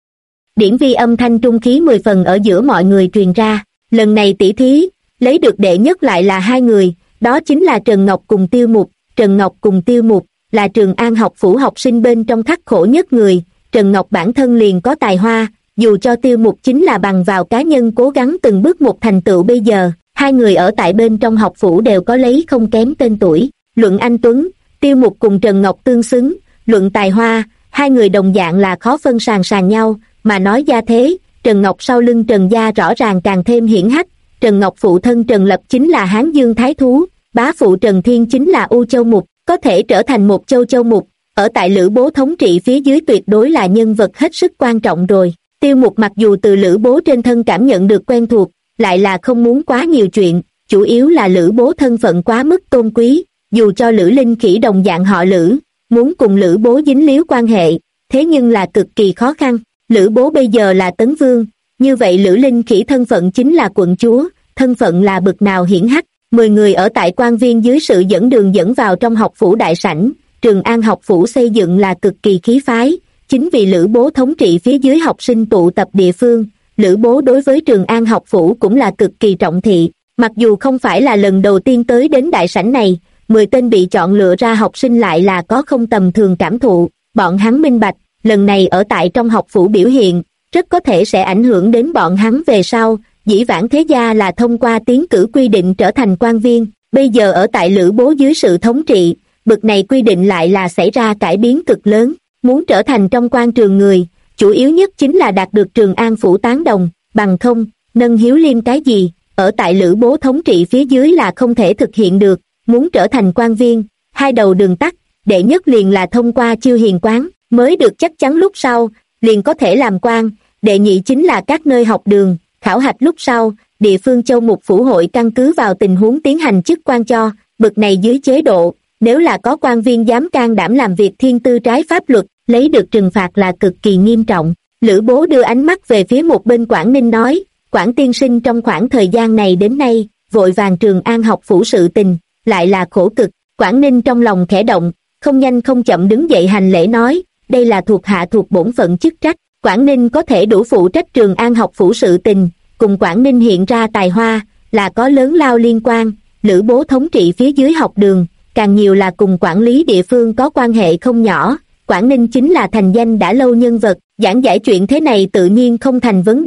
Điển vi âm thanh trung khí 10 phần ở giữa mọi người truyền ra, lần này tỷ thí, lấy được đệ nhất lại là hai người, đó chính là Trần Ngọc cùng Tiêu Mục. Trần Ngọc cùng Tiêu Mục là Trường An học phủ học sinh bên trong khắc khổ nhất người, Trần Ngọc bản thân liền có tài hoa, dù cho Tiêu Mục chính là bằng vào cá nhân cố gắng từng bước một thành tựu bây giờ. Hai người ở tại bên trong học phủ đều có lấy không kém tên tuổi, luận anh tuấn, Tiêu Mục cùng Trần Ngọc tương xứng, luận tài hoa, hai người đồng dạng là khó phân sàn nhau, mà nói gia thế, Trần Ngọc sau lưng Trần gia rõ ràng càng thêm hiển hách. Trần Ngọc phụ thân Trần Lập chính là Hán Dương Thái Thú, bá phụ Trần Thiên chính là U Châu Mục, có thể trở thành một Châu Mục, ở tại Lữ Bố thống trị phía dưới tuyệt đối là nhân vật hết sức quan trọng rồi. Tiêu Mục mặc dù từ Lữ Bố trên thân cảm nhận được quen thuộc, lại là không muốn quá nhiều chuyện, chủ yếu là Lữ Bố thân phận quá mức tôn quý, dù cho Lữ Linh Khỉ đồng dạng họ Lữ, muốn cùng Lữ Bố dính líu quan hệ, thế nhưng là cực kỳ khó khăn. Lữ Bố bây giờ là Tấn Vương, như vậy Lữ Linh Khỉ thân phận chính là quận chúa, thân phận là bực nào hiển hách. 10 người ở tại quan viên dưới sự dẫn đường dẫn vào trong học phủ đại sảnh. Trường An học phủ xây dựng là cực kỳ khí phái, chính vì Lữ Bố thống trị phía dưới học sinh tụ tập địa phương, Lữ Bố đối với Trường An học phủ cũng là cực kỳ trọng thị. Mặc dù không phải là lần đầu tiên tới đến đại sảnh này, 10 tên bị chọn lựa ra học sinh lại là có không tầm thường cảm thụ. Bọn hắn minh bạch, lần này ở tại trong học phủ biểu hiện, rất có thể sẽ ảnh hưởng đến bọn hắn về sau. Dĩ vãng thế gia là thông qua tiến cử quy định trở thành quan viên, bây giờ ở tại Lữ Bố dưới sự thống trị, bực này quy định lại là xảy ra cải biến cực lớn. Muốn trở thành trong quan trường người, chủ yếu nhất chính là đạt được Trường An phủ tán đồng, bằng không, nâng hiếu liêm cái gì, ở tại Lữ Bố thống trị phía dưới là không thể thực hiện được. Muốn trở thành quan viên, hai đầu đường tắt, đệ nhất liền là thông qua chiêu hiền quán, mới được chắc chắn lúc sau, liền có thể làm quan, đệ nhị chính là các nơi học đường, khảo hạch lúc sau, địa phương châu mục phủ hội căn cứ vào tình huống tiến hành chức quan cho. Bực này dưới chế độ, nếu là có quan viên dám can đảm làm việc thiên tư trái pháp luật, lấy được trừng phạt là cực kỳ nghiêm trọng. Lữ Bố đưa ánh mắt về phía một bên Quảng Ninh nói, Quảng tiên sinh trong khoảng thời gian này đến nay, vội vàng Trường An học phủ sự tình, lại là khổ cực. Quảng Ninh trong lòng khẽ động, không nhanh không chậm đứng dậy hành lễ nói, đây là thuộc hạ thuộc bổn phận chức trách. Quảng Ninh có thể đủ phụ trách Trường An học phủ sự tình, cùng Quảng Ninh hiện ra tài hoa, là có lớn lao liên quan. Lữ Bố thống trị phía dưới học đường, càng nhiều là cùng quản lý địa phương có quan hệ không nhỏ. Quảng Ninh chính là thành danh đã lâu nhân vật, giảng giải chuyện thế này tự nhiên không thành vấn đề.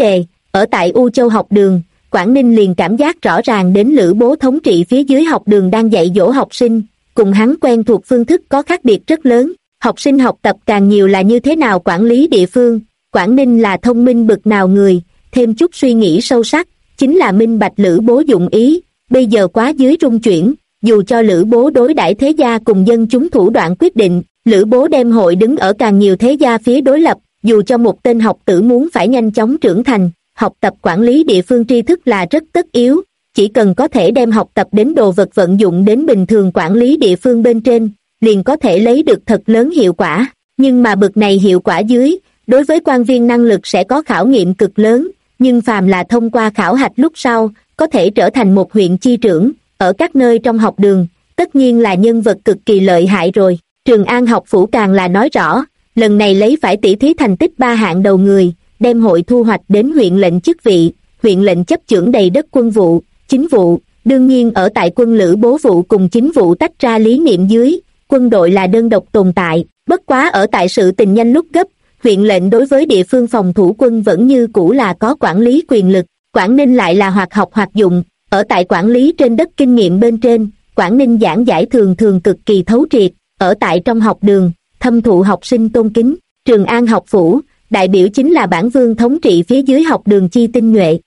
Ở tại U Châu học đường, Quảng Ninh liền cảm giác rõ ràng đến Lữ Bố thống trị phía dưới học đường đang dạy dỗ học sinh, cùng hắn quen thuộc phương thức có khác biệt rất lớn. Học sinh học tập càng nhiều là như thế nào quản lý địa phương, Quảng Ninh là thông minh bực nào người, thêm chút suy nghĩ sâu sắc, chính là minh bạch Lữ Bố dụng ý, bây giờ quá dưới rung chuyển, dù cho Lữ Bố đối đãi thế gia cùng dân chúng thủ đoạn quyết định, Lữ Bố đem hội đứng ở càng nhiều thế gia phía đối lập, dù cho một tên học tử muốn phải nhanh chóng trưởng thành, học tập quản lý địa phương tri thức là rất tất yếu, chỉ cần có thể đem học tập đến đồ vật vận dụng đến bình thường quản lý địa phương bên trên, liền có thể lấy được thật lớn hiệu quả, nhưng mà bực này hiệu quả dưới, đối với quan viên năng lực sẽ có khảo nghiệm cực lớn, nhưng phàm là thông qua khảo hạch lúc sau, có thể trở thành một huyện chi trưởng, ở các nơi trong học đường, tất nhiên là nhân vật cực kỳ lợi hại rồi. Trường An học phủ càng là nói rõ, lần này lấy phải tỉ thí thành tích 3 hạng đầu người, đem hội thu hoạch đến huyện lệnh chức vị, huyện lệnh chấp chưởng đầy đất quân vụ, chính vụ, đương nhiên ở tại quân Lữ Bố vụ cùng chính vụ tách ra lý niệm dưới, quân đội là đơn độc tồn tại, bất quá ở tại sự tình nhanh lúc gấp, huyện lệnh đối với địa phương phòng thủ quân vẫn như cũ là có quản lý quyền lực, Quảng Ninh lại là hoạt học hoạt dụng, ở tại quản lý trên đất kinh nghiệm bên trên, Quảng Ninh giảng giải thường thường cực kỳ thấu triệt, ở tại trong học đường, thâm thụ học sinh tôn kính, Trường An học phủ, đại biểu chính là bản vương thống trị phía dưới học đường chi tinh nhuệ.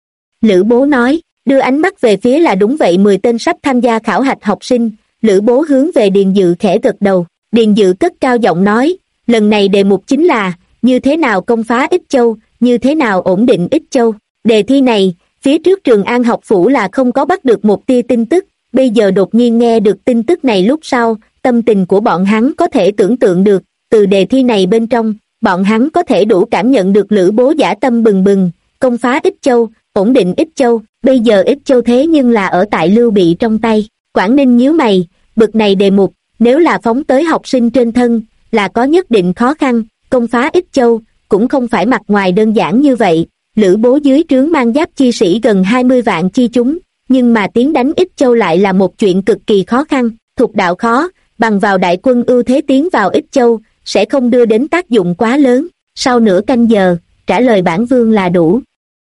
Lữ Bố nói, đưa ánh mắt về phía là đúng vậy 10 tên sắp tham gia khảo hạch học sinh, Lữ Bố hướng về Điền Dự khẽ gật đầu, Điền Dự cất cao giọng nói, lần này đề mục chính là, như thế nào công phá Ích Châu, như thế nào ổn định Ích Châu. Đề thi này, phía trước Trường An học phủ là không có bắt được một tia tin tức, bây giờ đột nhiên nghe được tin tức này lúc sau, tâm tình của bọn hắn có thể tưởng tượng được, từ đề thi này bên trong, bọn hắn có thể đủ cảm nhận được Lữ Bố dã tâm bừng bừng, công phá Ích Châu, ổn định Ích Châu, bây giờ Ích Châu thế nhưng là ở tại Lưu Bị trong tay. Quảng Ninh nhíu mày, bực này đề mục, nếu là phóng tới học sinh trên thân, là có nhất định khó khăn, công phá Ích Châu, cũng không phải mặt ngoài đơn giản như vậy. Lữ Bố dưới trướng mang giáp chi sĩ gần 20 vạn chi chúng, nhưng mà tiến đánh Ích Châu lại là một chuyện cực kỳ khó khăn, thuộc đạo khó, bằng vào đại quân ưu thế tiến vào Ích Châu, sẽ không đưa đến tác dụng quá lớn. Sau nửa canh giờ, trả lời bản vương là đủ.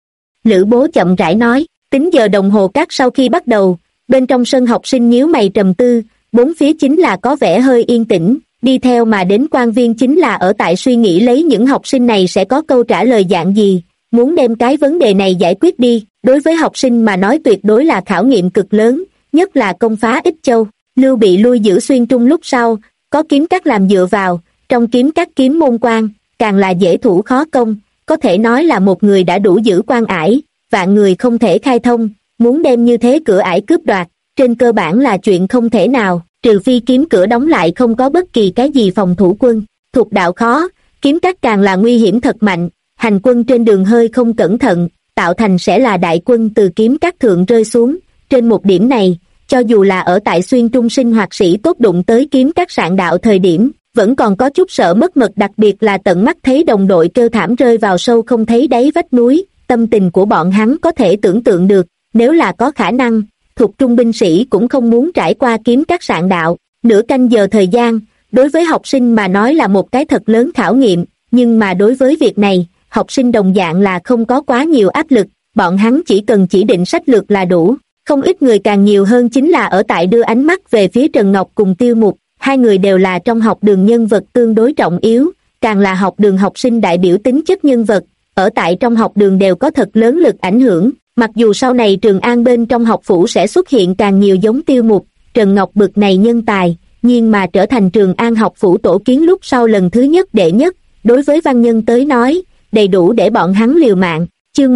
Lữ Bố chậm rãi nói, tính giờ đồng hồ cát sau khi bắt đầu, bên trong sân học sinh nhíu mày trầm tư, bốn phía chính là có vẻ hơi yên tĩnh, đi theo mà đến quan viên chính là ở tại suy nghĩ lấy những học sinh này sẽ có câu trả lời dạng gì, muốn đem cái vấn đề này giải quyết đi, đối với học sinh mà nói tuyệt đối là khảo nghiệm cực lớn, nhất là công phá Ích Châu. Lưu Bị lui giữ xuyên trung lúc sau, có kiếm các làm dựa vào, trong kiếm các kiếm môn quan, càng là dễ thủ khó công, có thể nói là một người đã đủ giữ quan ải, vạn người không thể khai thông, muốn đem như thế cửa ải cướp đoạt, trên cơ bản là chuyện không thể nào, trừ phi kiếm cửa đóng lại không có bất kỳ cái gì phòng thủ quân. Thuộc đạo khó, kiếm các càng là nguy hiểm thật mạnh, hành quân trên đường hơi không cẩn thận, tạo thành sẽ là đại quân từ kiếm các thượng rơi xuống. Trên một điểm này, cho dù là ở tại xuyên trung sinh hoạt sĩ tốt đụng tới kiếm các sạn đạo thời điểm, vẫn còn có chút sợ mất mật, đặc biệt là tận mắt thấy đồng đội kêu thảm rơi vào sâu không thấy đáy vách núi, tâm tình của bọn hắn có thể tưởng tượng được, nếu là có khả năng, thuộc trung binh sĩ cũng không muốn trải qua kiếm các sạn đạo. Nửa canh giờ thời gian, đối với học sinh mà nói là một cái thật lớn khảo nghiệm, nhưng mà đối với việc này, học sinh đồng dạng là không có quá nhiều áp lực, bọn hắn chỉ cần chỉ định sách lược là đủ. Không ít người càng nhiều hơn chính là ở tại đưa ánh mắt về phía Trần Ngọc cùng Tiêu Mục, hai người đều là trong học đường nhân vật tương đối trọng yếu, càng là học đường học sinh đại biểu tính chất nhân vật, ở tại trong học đường đều có thật lớn lực ảnh hưởng. Mặc dù sau này Trường An bên trong học phủ sẽ xuất hiện càng nhiều giống Tiêu Mục, Trần Ngọc bực này nhân tài, nhưng mà trở thành Trường An học phủ tổ kiến lúc sau lần thứ nhất đệ nhất, đối với văn nhân tới nói, đầy đủ để bọn hắn liều mạng. Chương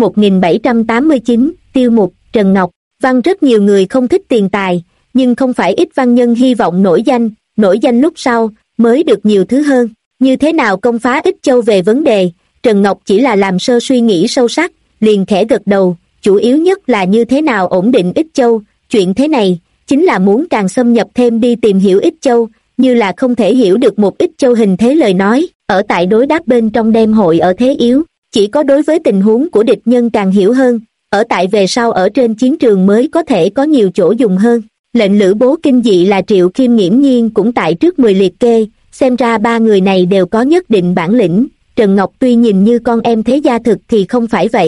1789, Tiêu Mục, Trần Ngọc. Văn rất nhiều người không thích tiền tài, nhưng không phải ít văn nhân hy vọng nổi danh lúc sau, mới được nhiều thứ hơn. Như thế nào công phá Ích Châu về vấn đề, Trần Ngọc chỉ là làm sơ suy nghĩ sâu sắc, liền khẽ gật đầu, chủ yếu nhất là như thế nào ổn định Ích Châu, chuyện thế này, chính là muốn càng xâm nhập thêm đi tìm hiểu Ích Châu, như là không thể hiểu được một Ích Châu hình thế lời nói, ở tại đối đáp bên trong đem hội ở thế yếu, chỉ có đối với tình huống của địch nhân càng hiểu hơn, ở tại về sau ở trên chiến trường mới có thể có nhiều chỗ dùng hơn. Lệnh Lữ Bố kinh dị là Triệu Khiêm nghiễm nhiên cũng tại trước 10 liệt kê, xem ra ba người này đều có nhất định bản lĩnh. Trần Ngọc tuy nhìn như con em thế gia thực thì không phải vậy,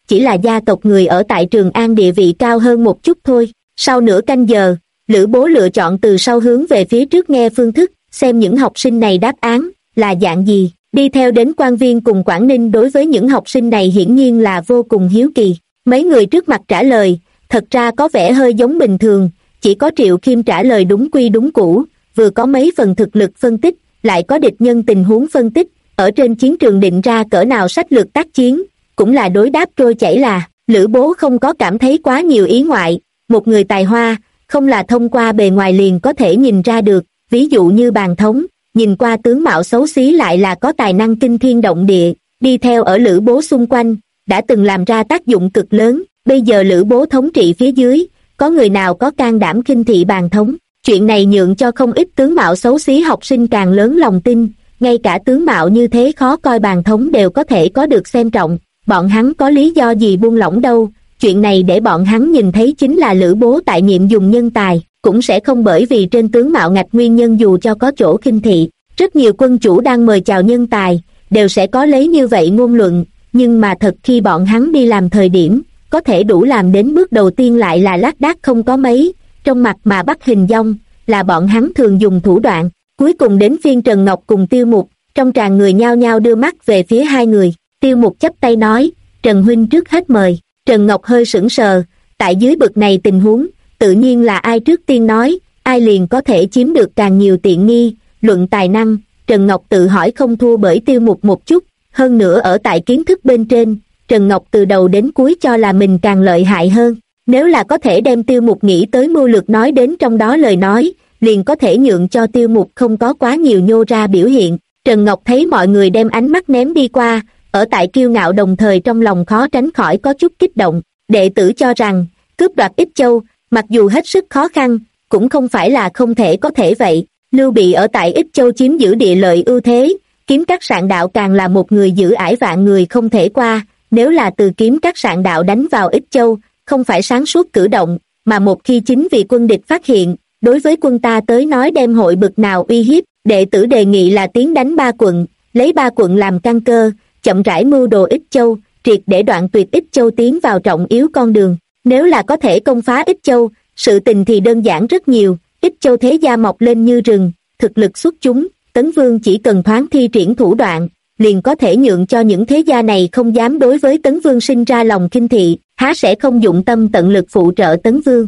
chỉ là gia tộc người ở tại Trường An địa vị cao hơn một chút thôi. Sau nửa canh giờ, Lữ Bố lựa chọn từ sau hướng về phía trước nghe phương thức, xem những học sinh này đáp án là dạng gì. Đi theo đến Quan Viên cùng Quảng Ninh đối với những học sinh này hiển nhiên là vô cùng hiếu kỳ. Mấy người trước mặt trả lời, thật ra có vẻ hơi giống bình thường, chỉ có Triệu Khiêm trả lời đúng quy đúng cũ, vừa có mấy phần thực lực phân tích, lại có địch nhân tình huống phân tích, ở trên chiến trường định ra cỡ nào sách lược tác chiến, cũng là đối đáp trôi chảy là. Lữ Bố không có cảm thấy quá nhiều ý ngoại, một người tài hoa, không là thông qua bề ngoài liền có thể nhìn ra được, ví dụ như Bàn Thống, nhìn qua tướng mạo xấu xí lại là có tài năng kinh thiên động địa, đi theo ở Lữ Bố xung quanh, đã từng làm ra tác dụng cực lớn, bây giờ Lữ Bố thống trị phía dưới, có người nào có can đảm khinh thị Bàn Thống. Chuyện này nhượng cho không ít tướng mạo xấu xí học sinh càng lớn lòng tin, ngay cả tướng mạo như thế khó coi Bàn Thống đều có thể có được xem trọng, bọn hắn có lý do gì buông lỏng đâu. Chuyện này để bọn hắn nhìn thấy chính là Lữ Bố tại nhiệm dùng nhân tài, cũng sẽ không bởi vì trên tướng mạo ngạch nguyên nhân dù cho có chỗ khinh thị. Rất nhiều quân chủ đang mời chào nhân tài, đều sẽ có lấy như vậy ngôn luận, nhưng mà thật khi bọn hắn đi làm thời điểm, có thể đủ làm đến bước đầu tiên lại là lác đác không có mấy, trong mặt mà bắt hình dong, là bọn hắn thường dùng thủ đoạn. Cuối cùng đến phiên Trần Ngọc cùng Tiêu Mục, trong tràng người nhao nhao đưa mắt về phía hai người. Tiêu Mục chắp tay nói, Trần huynh trước hết mời. Trần Ngọc hơi sững sờ, tại dưới bực này tình huống, tự nhiên là ai trước tiên nói, ai liền có thể chiếm được càng nhiều tiện nghi. Luận tài năng, Trần Ngọc tự hỏi không thua bởi Tiêu Mục một chút, hơn nữa ở tại kiến thức bên trên, Trần Ngọc từ đầu đến cuối cho là mình càng lợi hại hơn. Nếu là có thể đem Tiêu Mục nghĩ tới mưu lược nói đến trong đó lời nói, liền có thể nhượng cho Tiêu Mục không có quá nhiều nhô ra biểu hiện. Trần Ngọc thấy mọi người đem ánh mắt ném đi qua, ở tại kiêu ngạo đồng thời trong lòng khó tránh khỏi có chút kích động. Đệ tử cho rằng, cướp đoạt Ích Châu, mặc dù hết sức khó khăn, cũng không phải là không thể có thể vậy. Lưu Bị ở tại Ích Châu chiếm giữ địa lợi ưu thế, Kiếm Các Sạn Đạo càng là một người giữ ải vạn người không thể qua. Nếu là từ Kiếm Các Sạn Đạo đánh vào Ích Châu, không phải sáng suốt cử động, mà một khi chính vì quân địch phát hiện, đối với quân ta tới nói đem hội bực nào uy hiếp. Đệ tử đề nghị là tiến đánh 3 quận, lấy 3 quận làm căn cơ, chậm rãi mưu đồ Ích Châu, triệt để đoạn tuyệt Ích Châu tiến vào trọng yếu con đường. Nếu là có thể công phá Ích Châu, sự tình thì đơn giản rất nhiều. Ích Châu thế gia mọc lên như rừng, thực lực xuất chúng, Tấn Vương chỉ cần thoáng thi triển thủ đoạn, liền có thể nhượng cho những thế gia này không dám đối với Tấn Vương sinh ra lòng khinh thị, há sẽ không dụng tâm tận lực phụ trợ Tấn Vương.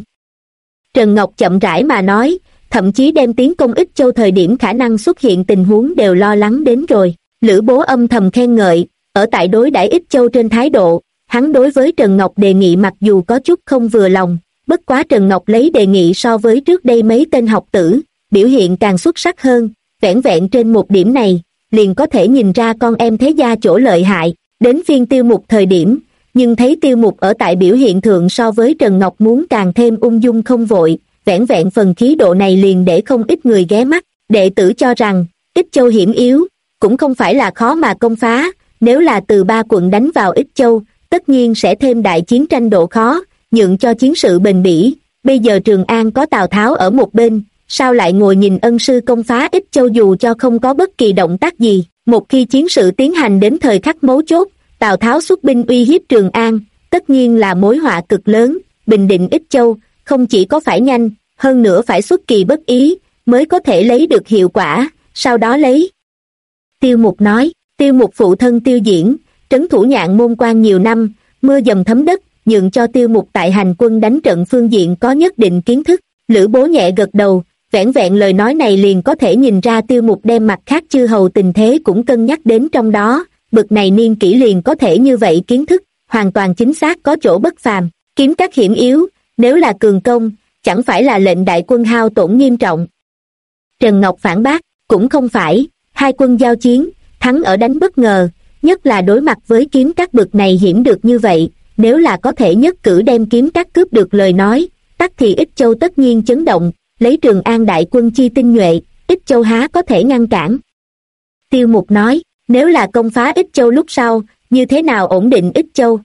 Trần Ngọc chậm rãi mà nói, thậm chí đem tiến công Ích Châu thời điểm khả năng xuất hiện tình huống đều lo lắng đến rồi. Lữ Bố âm thầm khen ngợi, ở tại đối đãi Ích Châu trên thái độ, hắn đối với Trần Ngọc đề nghị mặc dù có chút không vừa lòng, bất quá Trần Ngọc lấy đề nghị so với trước đây mấy tên học tử, biểu hiện càng xuất sắc hơn, vẻn vẹn trên một điểm này, liền có thể nhìn ra con em thế gia chỗ lợi hại. Đến phiên Tiêu Mục thời điểm, nhưng thấy Tiêu Mục ở tại biểu hiện thượng so với Trần Ngọc muốn càng thêm ung dung không vội, vẻn vẹn phần khí độ này liền để không ít người ghé mắt. Đệ tử cho rằng, Ích Châu hiểm yếu, cũng không phải là khó mà công phá, nếu là từ 3 quận đánh vào Ích Châu, tất nhiên sẽ thêm đại chiến tranh độ khó, nhượng cho chiến sự bền bỉ. Bây giờ Trường An có Tào Tháo ở một bên, sao lại ngồi nhìn ân sư công phá Ích Châu dù cho không có bất kỳ động tác gì. Một khi chiến sự tiến hành đến thời khắc mấu chốt, Tào Tháo xuất binh uy hiếp Trường An, tất nhiên là mối họa cực lớn. Bình định Ích Châu, không chỉ có phải nhanh, hơn nữa phải xuất kỳ bất ý, mới có thể lấy được hiệu quả, sau đó lấy. Tiêu Mục nói, Tiêu Mục phụ thân Tiêu Diễn, trấn thủ Nhạn Môn Quan nhiều năm, mưa dầm thấm đất, nhượng cho Tiêu Mục tại hành quân đánh trận phương diện có nhất định kiến thức. Lữ Bố nhẹ gật đầu, vẻn vẹn lời nói này liền có thể nhìn ra Tiêu Mục đem mặt khác chư hầu tình thế cũng cân nhắc đến trong đó, bực này niên kỷ liền có thể như vậy kiến thức, hoàn toàn chính xác có chỗ bất phàm. Kiếm Các hiểm yếu, nếu là cường công, chẳng phải là lệnh đại quân hao tổn nghiêm trọng. Trần Ngọc phản bác, cũng không phải, hai quân giao chiến, thắng ở đánh bất ngờ, nhất là đối mặt với Kiếm Các bực này hiểm được như vậy, nếu là có thể nhất cử đem Kiếm Các cướp được lời nói, tắc thì Ích Châu tất nhiên chấn động, lấy Trường An đại quân chi tinh nhuệ, Ích Châu há có thể ngăn cản. Tiêu Mục nói, nếu là công phá Ích Châu lúc sau, như thế nào ổn định Ích Châu?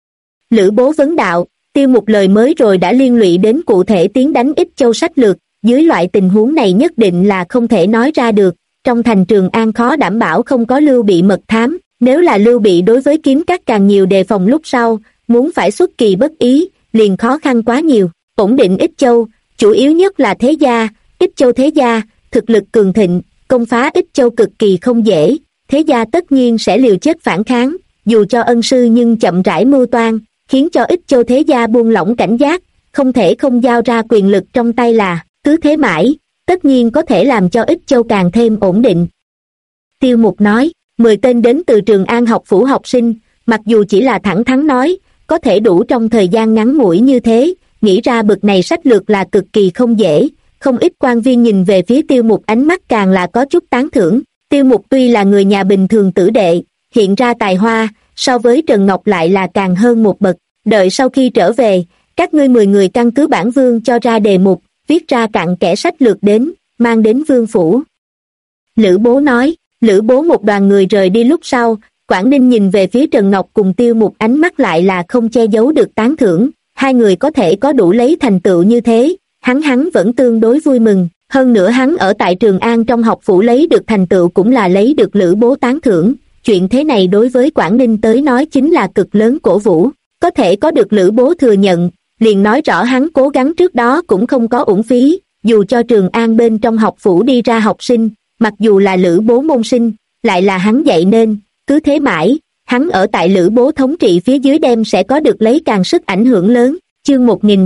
Lữ Bố vấn đạo, Tiêu Mục lời mới rồi đã liên lụy đến cụ thể tiến đánh Ích Châu sách lược, dưới loại tình huống này nhất định là không thể nói ra được. Trong thành Trường An khó đảm bảo không có Lưu Bị mật thám, nếu là Lưu Bị đối với Kiếm Các càng nhiều đề phòng lúc sau, muốn phải xuất kỳ bất ý, liền khó khăn quá nhiều. Ổn định Ích Châu, chủ yếu nhất là Thế Gia, Ích Châu Thế Gia, thực lực cường thịnh, công phá Ích Châu cực kỳ không dễ, Thế Gia tất nhiên sẽ liều chết phản kháng, dù cho ân sư nhưng chậm rãi mưu toan, khiến cho Ích Châu Thế Gia buông lỏng cảnh giác, không thể không giao ra quyền lực trong tay là, cứ thế mãi, tất nhiên có thể làm cho Ích Châu càng thêm ổn định. Tiêu Mục nói, 10 tên đến từ Trường An học phủ học sinh, mặc dù chỉ là thẳng thắn nói, có thể đủ trong thời gian ngắn ngủi như thế, nghĩ ra bực này sách lược là cực kỳ không dễ, không ít quan viên nhìn về phía Tiêu Mục ánh mắt càng là có chút tán thưởng. Tiêu Mục tuy là người nhà bình thường tử đệ, hiện ra tài hoa, so với Trần Ngọc lại là càng hơn một bậc, đợi sau khi trở về, các ngươi 10 người căn cứ bản vương cho ra đề mục, viết ra cặn kẽ sách lược đến, mang đến vương phủ. Lữ Bố nói, Lữ Bố một đoàn người rời đi lúc sau, Quảng Ninh nhìn về phía Trần Ngọc cùng Tiêu Mục ánh mắt lại là không che giấu được tán thưởng, hai người có thể có đủ lấy thành tựu như thế, hắn vẫn tương đối vui mừng, hơn nữa hắn ở tại Trường An trong học phủ lấy được thành tựu cũng là lấy được Lữ Bố tán thưởng, chuyện thế này đối với Quảng Ninh tới nói chính là cực lớn cổ vũ, có thể có được Lữ Bố thừa nhận, liền nói rõ hắn cố gắng trước đó cũng không có uổng phí, dù cho Trường An bên trong học phủ đi ra học sinh, mặc dù là Lữ Bố môn sinh, lại là hắn dạy nên, cứ thế mãi, hắn ở tại Lữ Bố thống trị phía dưới đem sẽ có được lấy càng sức ảnh hưởng lớn. Chương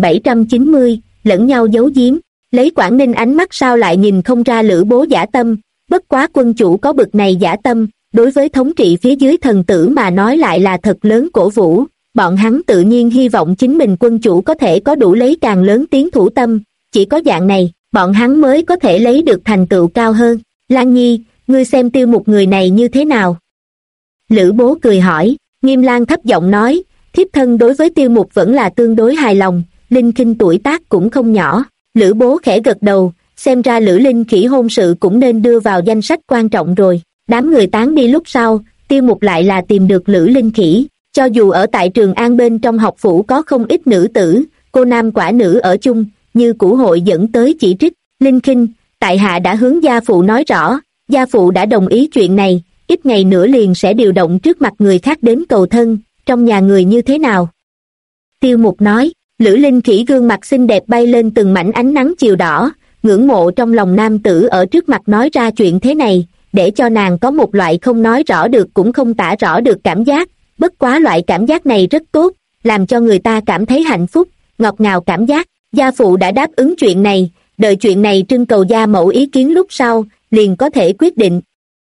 1790, lẫn nhau giấu giếm, lấy Quảng Ninh ánh mắt sao lại nhìn không ra Lữ Bố dã tâm, bất quá quân chủ có bực này dã tâm, đối với thống trị phía dưới thần tử mà nói lại là thật lớn cổ vũ, bọn hắn tự nhiên hy vọng chính mình quân chủ có thể có đủ lấy càng lớn tiến thủ tâm, chỉ có dạng này, bọn hắn mới có thể lấy được thành tựu cao hơn. Lan Nhi, ngươi xem Tiêu Mục người này như thế nào? Lữ Bố cười hỏi, Nghiêm Lan thấp giọng nói, thiếp thân đối với Tiêu Mục vẫn là tương đối hài lòng, Linh Khinh tuổi tác cũng không nhỏ. Lữ Bố khẽ gật đầu, xem ra Lữ Linh Khỉ hôn sự cũng nên đưa vào danh sách quan trọng rồi. Đám người tán đi lúc sau, Tiêu Mục lại là tìm được Lữ Linh Khỉ, cho dù ở tại Trường An bên trong học phủ có không ít nữ tử, cô nam quả nữ ở chung, như cũ hội dẫn tới chỉ trích. Linh Khinh, tại hạ đã hướng gia phụ nói rõ, gia phụ đã đồng ý chuyện này, ít ngày nữa liền sẽ điều động trước mặt người khác đến cầu thân, trong nhà người như thế nào? Tiêu Mục nói, Lữ Linh Khỉ gương mặt xinh đẹp bay lên từng mảnh ánh nắng chiều đỏ, ngưỡng mộ trong lòng nam tử ở trước mặt nói ra chuyện thế này, để cho nàng có một loại không nói rõ được cũng không tả rõ được cảm giác, bất quá loại cảm giác này rất tốt, làm cho người ta cảm thấy hạnh phúc, ngọt ngào cảm giác. Gia phụ đã đáp ứng chuyện này, đợi chuyện này trưng cầu gia mẫu ý kiến lúc sau, liền có thể quyết định.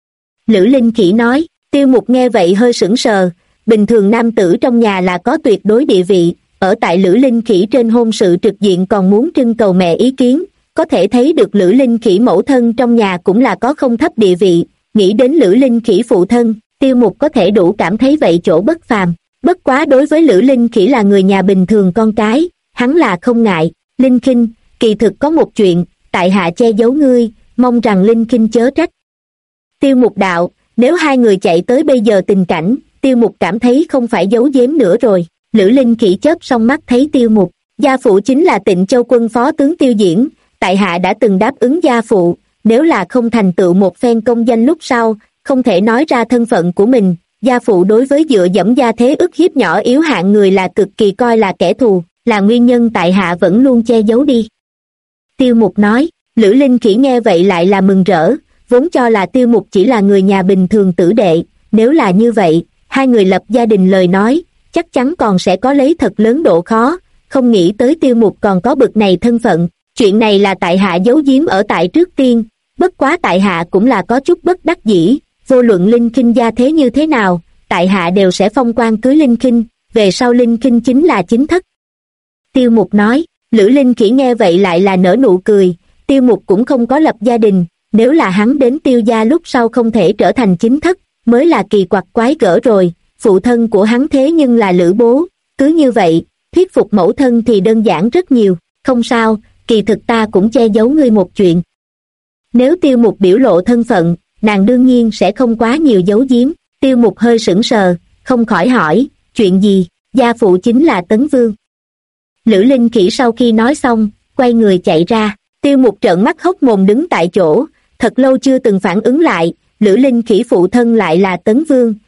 Lữ Linh Khỉ nói, Tiêu Mục nghe vậy hơi sững sờ, bình thường nam tử trong nhà là có tuyệt đối địa vị, ở tại Lữ Linh Khỉ trên hôn sự trực diện còn muốn trưng cầu mẹ ý kiến, có thể thấy được Lữ Linh Khỉ mẫu thân trong nhà cũng là có không thấp địa vị, nghĩ đến Lữ Linh Khỉ phụ thân, Tiêu Mục có thể đủ cảm thấy vậy chỗ bất phàm, bất quá đối với Lữ Linh Khỉ là người nhà bình thường con cái, hắn là không ngại. Linh Khinh, kỳ thực có một chuyện, tại hạ che giấu ngươi, mong rằng Linh Khinh chớ trách. Tiêu Mục đạo, nếu hai người chạy tới bây giờ tình cảnh, Tiêu Mục cảm thấy không phải giấu giếm nữa rồi. Lữ Linh Khỉ chớp xong mắt thấy Tiêu Mục, gia phụ chính là Tịnh Châu quân phó tướng Tiêu Diễn, tại hạ đã từng đáp ứng gia phụ, nếu là không thành tựu một phen công danh lúc sau, không thể nói ra thân phận của mình, gia phụ đối với dựa dẫm gia thế ức hiếp nhỏ yếu hạng người là cực kỳ coi là kẻ thù, là nguyên nhân tại hạ vẫn luôn che giấu đi. Tiêu Mục nói, Lữ Linh Khỉ nghe vậy lại là mừng rỡ, vốn cho là Tiêu Mục chỉ là người nhà bình thường tử đệ, nếu là như vậy, hai người lập gia đình lời nói, chắc chắn còn sẽ có lấy thật lớn độ khó, không nghĩ tới Tiêu Mục còn có bực này thân phận, chuyện này là tại hạ giấu giếm ở tại trước tiên, bất quá tại hạ cũng là có chút bất đắc dĩ, vô luận Linh Khinh gia thế như thế nào, tại hạ đều sẽ phong quan cưới Linh Khinh, về sau Linh Khinh chính là chính thất. Tiêu Mục nói, Lữ Linh Khỉ nghe vậy lại là nở nụ cười, Tiêu Mục cũng không có lập gia đình, nếu là hắn đến Tiêu gia lúc sau không thể trở thành chính thất, mới là kỳ quặc quái gở rồi, phụ thân của hắn thế nhưng là Lữ Bố, cứ như vậy, thuyết phục mẫu thân thì đơn giản rất nhiều, không sao, kỳ thực ta cũng che giấu ngươi một chuyện. Nếu Tiêu Mục biểu lộ thân phận, nàng đương nhiên sẽ không quá nhiều giấu giếm. Tiêu Mục hơi sững sờ, không khỏi hỏi, chuyện gì? Gia phụ chính là Tấn Vương. Lữ Linh Khỉ sau khi nói xong, quay người chạy ra. Tiêu Mục trợn mắt hốc mồm đứng tại chỗ, thật lâu chưa từng phản ứng lại, Lữ Linh Khỉ phụ thân lại là Tấn Vương,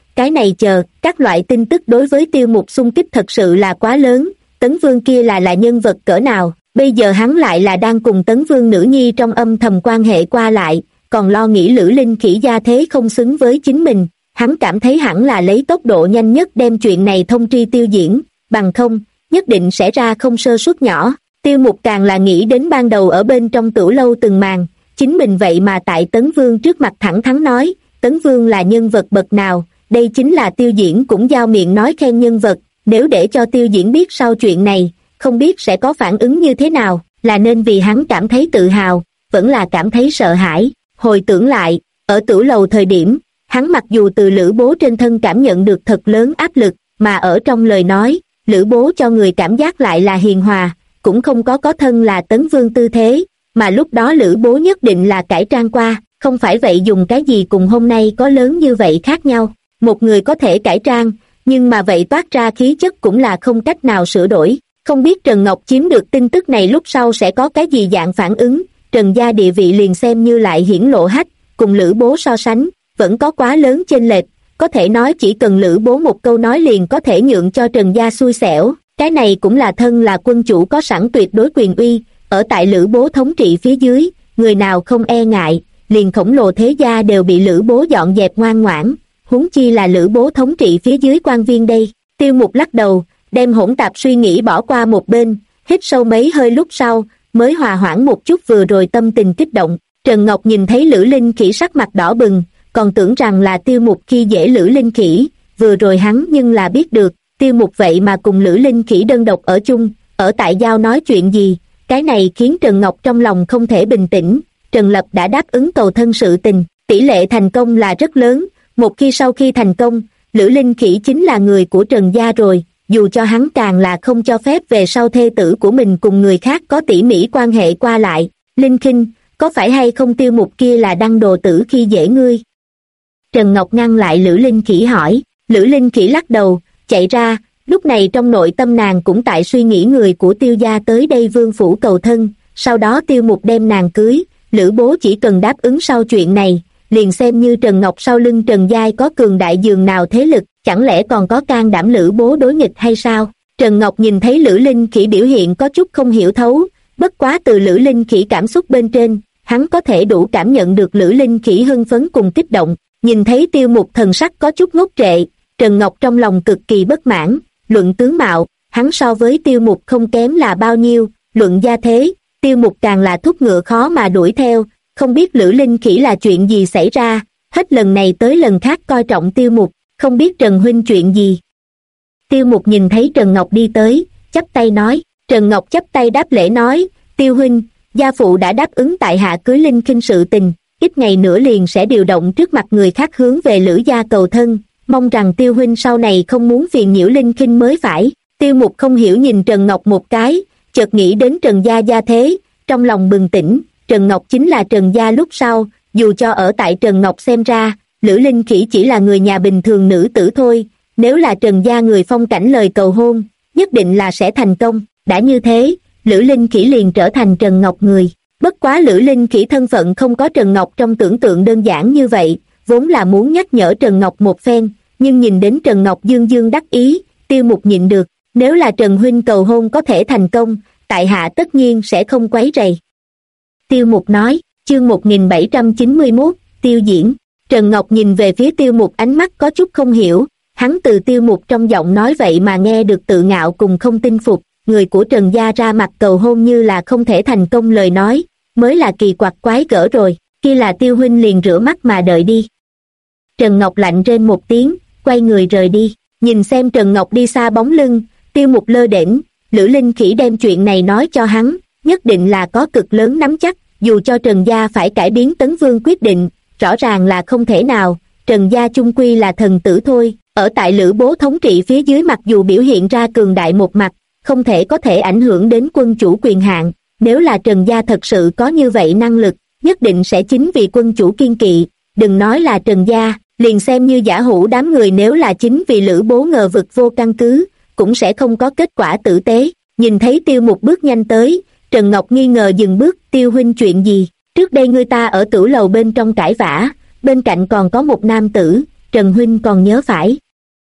cái này chờ, các loại tin tức đối với Tiêu Mục xung kích thật sự là quá lớn. Tấn Vương kia là nhân vật cỡ nào, bây giờ hắn lại là đang cùng Tấn Vương nữ nhi trong âm thầm quan hệ qua lại, còn lo nghĩ Lữ Linh Khỉ gia thế không xứng với chính mình. Hắn cảm thấy hẳn là lấy tốc độ nhanh nhất đem chuyện này thông tri Tiêu Diễn, bằng không, nhất định sẽ ra không sơ suất nhỏ. Tiêu Mục càng là nghĩ đến ban đầu ở bên trong tửu lâu từng màn, chính mình vậy mà tại Tấn Vương trước mặt thẳng thắn nói, Tấn Vương là nhân vật bậc nào, đây chính là Tiêu Diễn cũng giao miệng nói khen nhân vật, nếu để cho Tiêu Diễn biết sau chuyện này, không biết sẽ có phản ứng như thế nào, là nên vì hắn cảm thấy tự hào, vẫn là cảm thấy sợ hãi. Hồi tưởng lại, ở tửu lầu thời điểm, hắn mặc dù từ Lữ Bố trên thân cảm nhận được thật lớn áp lực, mà ở trong lời nói, Lữ Bố cho người cảm giác lại là hiền hòa, cũng không có thân là Tấn Vương tư thế, mà lúc đó Lữ Bố nhất định là cải trang qua, không phải vậy dùng cái gì cùng hôm nay có lớn như vậy khác nhau. Một người có thể cải trang, nhưng mà vậy toát ra khí chất cũng là không cách nào sửa đổi. Không biết Trần Ngọc chiếm được tin tức này lúc sau sẽ có cái gì dạng phản ứng. Trần gia địa vị liền xem như lại hiển lộ hách, cùng Lữ Bố so sánh, vẫn có quá lớn chênh lệch, có thể nói chỉ cần Lữ Bố một câu nói liền có thể nhượng cho Trần gia xui xẻo. Cái này cũng là thân là quân chủ có sẵn tuyệt đối quyền uy, ở tại Lữ Bố thống trị phía dưới, người nào không e ngại, liền khổng lồ thế gia đều bị Lữ Bố dọn dẹp ngoan ngoãn, huống chi là Lữ Bố thống trị phía dưới quan viên đây. Tiêu Mục lắc đầu, đem hỗn tạp suy nghĩ bỏ qua một bên, hít sâu mấy hơi lúc sau, mới hòa hoãn một chút vừa rồi tâm tình kích động. Trần Ngọc nhìn thấy Lữ Linh Khỉ sắc mặt đỏ bừng, còn tưởng rằng là Tiêu Mục khi dễ Lữ Linh Khỉ, vừa rồi hắn nhưng là biết được, Tiêu Mục vậy mà cùng Lữ Linh Khỉ đơn độc ở chung, ở tại giao nói chuyện gì, cái này khiến Trần Ngọc trong lòng không thể bình tĩnh. Trần Lập đã đáp ứng cầu thân sự tình, tỷ lệ thành công là rất lớn, một khi sau khi thành công, Lữ Linh Khỉ chính là người của Trần gia rồi, dù cho hắn càng là không cho phép về sau thê tử của mình cùng người khác có tỉ mỉ quan hệ qua lại. Linh Khinh, có phải hay không Tiêu Mục kia là đăng đồ tử khi dễ ngươi? Trần Ngọc ngăn lại Lữ Linh Khỉ hỏi. Lữ Linh Khỉ lắc đầu, chạy ra, lúc này trong nội tâm nàng cũng tại suy nghĩ người của Tiêu gia tới đây vương phủ cầu thân, sau đó Tiêu Mục đem nàng cưới, Lữ Bố chỉ cần đáp ứng sau chuyện này, liền xem như Trần Ngọc sau lưng Trần giai có cường đại dường nào thế lực, chẳng lẽ còn có can đảm Lữ Bố đối nghịch hay sao? Trần Ngọc nhìn thấy Lữ Linh Khỉ biểu hiện có chút không hiểu thấu, bất quá từ Lữ Linh Khỉ cảm xúc bên trên, hắn có thể đủ cảm nhận được Lữ Linh Khỉ hưng phấn cùng kích động. Nhìn thấy Tiêu Mục thần sắc có chút ngốc trệ, Trần Ngọc trong lòng cực kỳ bất mãn. Luận tướng mạo, hắn so với Tiêu Mục không kém là bao nhiêu, luận gia thế, Tiêu Mục càng là thúc ngựa khó mà đuổi theo. Không biết Lữ Linh Khỉ là chuyện gì xảy ra, hết lần này tới lần khác coi trọng Tiêu Mục, không biết Trần huynh chuyện gì. Tiêu Mục nhìn thấy Trần Ngọc đi tới, chắp tay nói. Trần Ngọc chắp tay đáp lễ nói, Tiêu huynh, gia phụ đã đáp ứng tại hạ cưới Linh Khinh sự tình, ít ngày nữa liền sẽ điều động trước mặt người khác hướng về Lữ gia cầu thân, mong rằng Tiêu huynh sau này không muốn phiền nhiễu Linh Khinh mới phải. Tiêu Mục không hiểu nhìn Trần Ngọc một cái, chợt nghĩ đến Trần gia gia thế, trong lòng bừng tỉnh. Trần Ngọc chính là Trần gia lúc sau, dù cho ở tại Trần Ngọc xem ra, Lữ Linh Khỉ chỉ là người nhà bình thường nữ tử thôi, nếu là Trần gia người phong cảnh lời cầu hôn, nhất định là sẽ thành công. Đã như thế, Lữ Linh Khỉ liền trở thành Trần Ngọc người. Bất quá Lữ Linh Khỉ thân phận không có Trần Ngọc trong tưởng tượng đơn giản như vậy, vốn là muốn nhắc nhở Trần Ngọc một phen, nhưng nhìn đến Trần Ngọc dương dương đắc ý, Tiêu Mục nhịn được, nếu là Trần huynh cầu hôn có thể thành công, tại hạ tất nhiên sẽ không quấy rầy. Tiêu Mục nói. Chương 1791, Tiêu Diễn. Trần Ngọc nhìn về phía Tiêu Mục ánh mắt có chút không hiểu, hắn từ Tiêu Mục trong giọng nói vậy mà nghe được tự ngạo cùng không tin phục, người của Trần gia ra mặt cầu hôn như là không thể thành công lời nói, mới là kỳ quặc quái gở rồi, kia là Tiêu huynh liền rửa mắt mà đợi đi. Trần Ngọc lạnh rên một tiếng, quay người rời đi, nhìn xem Trần Ngọc đi xa bóng lưng, Tiêu Mục lơ đễnh, Lữ Linh Khỉ đem chuyện này nói cho hắn, nhất định là có cực lớn nắm chắc, dù cho Trần gia phải cải biến Tấn Vương quyết định, rõ ràng là không thể nào, Trần gia chung quy là thần tử thôi, ở tại Lữ Bố thống trị phía dưới mặc dù biểu hiện ra cường đại một mặt, không có thể ảnh hưởng đến quân chủ quyền hạn, nếu là Trần gia thật sự có như vậy năng lực, nhất định sẽ chính vì quân chủ kiên kỵ, đừng nói là Trần gia, liền xem như giả hữu đám người nếu là chính vì Lữ Bố ngờ vực vô căn cứ, cũng sẽ không có kết quả tử tế. Nhìn thấy Tiêu Mục bước nhanh tới, Trần Ngọc nghi ngờ dừng bước. Tiêu huynh chuyện gì? Trước đây người ta ở tửu lầu bên trong cãi vã, bên cạnh còn có một nam tử, Trần huynh còn nhớ phải.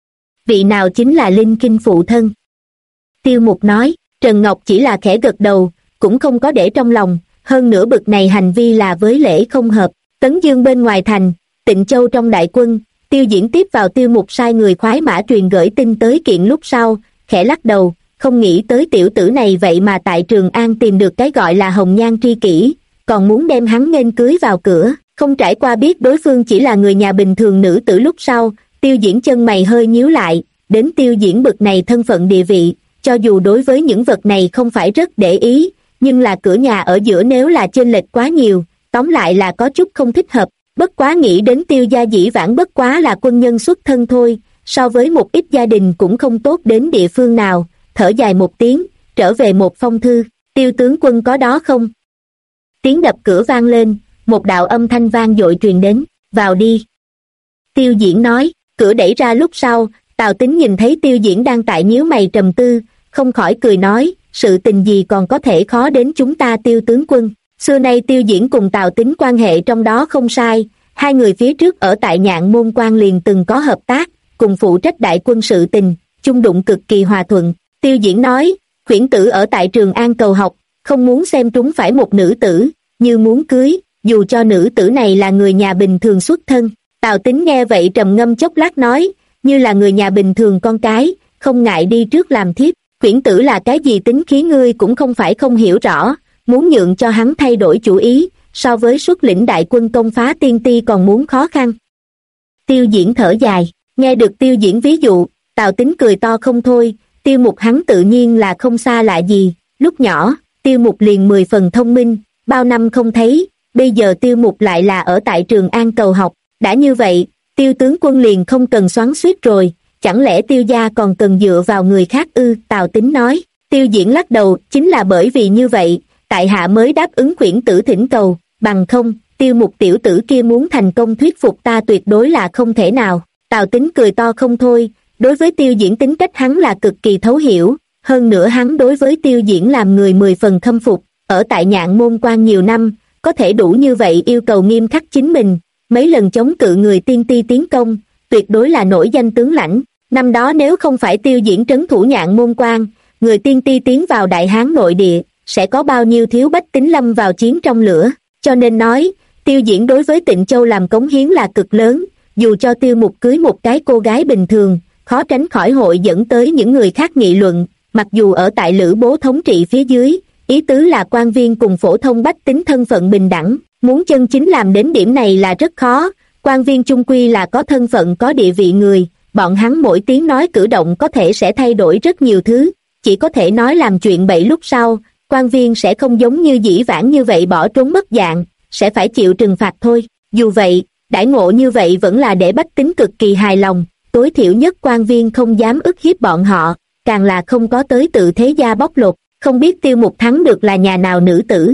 Vị nào chính là Linh Kinh phụ thân? Tiêu Mục nói. Trần Ngọc chỉ là khẽ gật đầu, cũng không có để trong lòng, hơn nữa bực này hành vi là với lễ không hợp. Tấn Dương bên ngoài thành, Tịnh Châu trong đại quân, Tiêu Diễn tiếp vào Tiêu Mục sai người khoái mã truyền gửi tin tới kiện lúc sau, khẽ lắc đầu, không nghĩ tới tiểu tử này vậy mà tại Trường An tìm được cái gọi là hồng nhan tri kỷ, còn muốn đem hắn nghênh cưới vào cửa. Không trải qua biết đối phương chỉ là người nhà bình thường nữ tử lúc sau, Tiêu Diễn chân mày hơi nhíu lại, đến Tiêu Diễn bực này thân phận địa vị, cho dù đối với những vật này không phải rất để ý, nhưng là cửa nhà ở giữa nếu là chênh lệch quá nhiều, tóm lại là có chút không thích hợp. Bất quá nghĩ đến Tiêu gia dĩ vãng bất quá là quân nhân xuất thân thôi, so với một ít gia đình cũng không tốt đến địa phương nào, thở dài một tiếng, trở về một phong thư. Tiêu tướng quân có đó không? Tiếng đập cửa vang lên, một đạo âm thanh vang dội truyền đến, vào đi. Tiêu Diễn nói. Cửa đẩy ra lúc sau, Tào Tín nhìn thấy Tiêu Diễn đang tại nhíu mày trầm tư, không khỏi cười nói, sự tình gì còn có thể khó đến chúng ta Tiêu tướng quân. Xưa nay Tiêu Diễn cùng Tào Tín quan hệ trong đó không sai, hai người phía trước ở tại Nhạn Môn Quan liền từng có hợp tác, cùng phụ trách đại quân sự tình, chung đụng cực kỳ hòa thuận. Tiêu Diễn nói, khuyển tử ở tại Trường An cầu học, không muốn xem trúng phải một nữ tử, như muốn cưới, dù cho nữ tử này là người nhà bình thường xuất thân. Tào Tín nghe vậy trầm ngâm chốc lát nói, như là người nhà bình thường con cái, không ngại đi trước làm thiếp. Khuyển tử là cái gì tính khí ngươi cũng không phải không hiểu rõ, muốn nhượng cho hắn thay đổi chủ ý, so với xuất lĩnh đại quân công phá tiên ti còn muốn khó khăn. Tiêu Diễn thở dài, nghe được Tiêu Diễn ví dụ, Tào Tín cười to không thôi. Tiêu Mục hắn tự nhiên là không xa lạ gì, lúc nhỏ, Tiêu Mục liền 10 phần thông minh, bao năm không thấy, bây giờ Tiêu Mục lại là ở tại Trường An cầu học, đã như vậy, Tiêu tướng quân liền không cần xoắn xuýt rồi, chẳng lẽ Tiêu gia còn cần dựa vào người khác ư? Tào Tín nói. Tiêu Diễn lắc đầu, chính là bởi vì như vậy, tại hạ mới đáp ứng khuyển tử thỉnh cầu, bằng không, Tiêu Mục tiểu tử kia muốn thành công thuyết phục ta tuyệt đối là không thể nào. Tào Tín cười to không thôi, đối với Tiêu Diễn tính cách hắn là cực kỳ thấu hiểu, hơn nữa hắn đối với Tiêu Diễn làm người 10 phần khâm phục, ở tại Nhạn Môn Quan nhiều năm, có thể đủ như vậy yêu cầu nghiêm khắc chính mình, mấy lần chống cự người tiên ti tiến công, tuyệt đối là nổi danh tướng lãnh. Năm đó nếu không phải Tiêu Diễn trấn thủ Nhạn Môn Quan, người tiên ti tiến vào Đại Hán nội địa, sẽ có bao nhiêu thiếu bách tính lâm vào chiến trong lửa. Cho nên nói, Tiêu Diễn đối với Tịnh Châu làm cống hiến là cực lớn, dù cho Tiêu Mục cưới một cái cô gái bình thường, khó tránh khỏi hội dẫn tới những người khác nghị luận, mặc dù ở tại Lữ Bố thống trị phía dưới, ý tứ là quan viên cùng phổ thông bách tính thân phận bình đẳng, muốn chân chính làm đến điểm này là rất khó, quan viên chung quy là có thân phận có địa vị người, bọn hắn mỗi tiếng nói cử động có thể sẽ thay đổi rất nhiều thứ, chỉ có thể nói làm chuyện bậy lúc sau, quan viên sẽ không giống như dĩ vãng như vậy bỏ trốn mất dạng, sẽ phải chịu trừng phạt thôi. Dù vậy, đãi ngộ như vậy vẫn là để bách tính cực kỳ hài lòng, tối thiểu nhất quan viên không dám ức hiếp bọn họ, càng là không có tới tự thế gia bóc lột. Không biết Tiêu Mục thắng được là nhà nào nữ tử?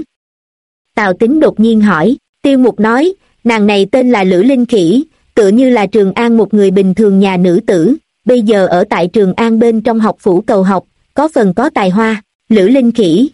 Tào Tín đột nhiên hỏi. Tiêu Mục nói, nàng này tên là Lữ Linh Khỉ, tựa như là Trường An một người bình thường nhà nữ tử, bây giờ ở tại Trường An bên trong học phủ cầu học, có phần có tài hoa. Lữ Linh Khỉ.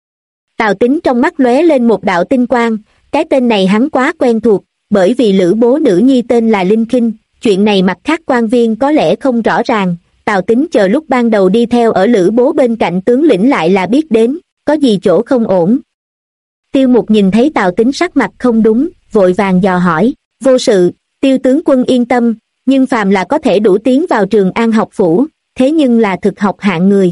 Tào Tín trong mắt lóe lên một đạo tinh quang, cái tên này hắn quá quen thuộc, bởi vì Lữ Bố nữ nhi tên là Linh Kinh, chuyện này mặt khác quan viên có lẽ không rõ ràng, Tào Tín chờ lúc ban đầu đi theo ở Lữ Bố bên cạnh tướng lĩnh lại là biết đến, có gì chỗ không ổn. Tiêu Mục nhìn thấy Tào Tín sắc mặt không đúng, vội vàng dò hỏi, vô sự, Tiêu tướng quân yên tâm, nhưng phàm là có thể đủ tiến vào Trường An học phủ, thế nhưng là thực học hạng người.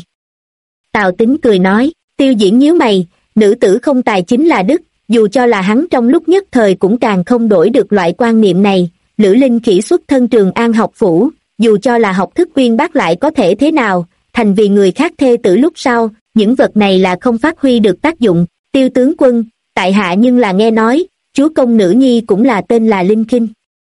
Tào Tín cười nói. Tiêu Diễn nhíu mày, nữ tử không tài chính là đức, dù cho là hắn trong lúc nhất thời cũng càng không đổi được loại quan niệm này. Lữ Linh Khỉ xuất thân Trường An học phủ, dù cho là học thức uyên bác lại có thể thế nào, thành vì người khác thê tử lúc sau, những vật này là không phát huy được tác dụng. Tiêu tướng quân, tại hạ nhưng là nghe nói, chúa công nữ nhi cũng là tên là Linh Kinh.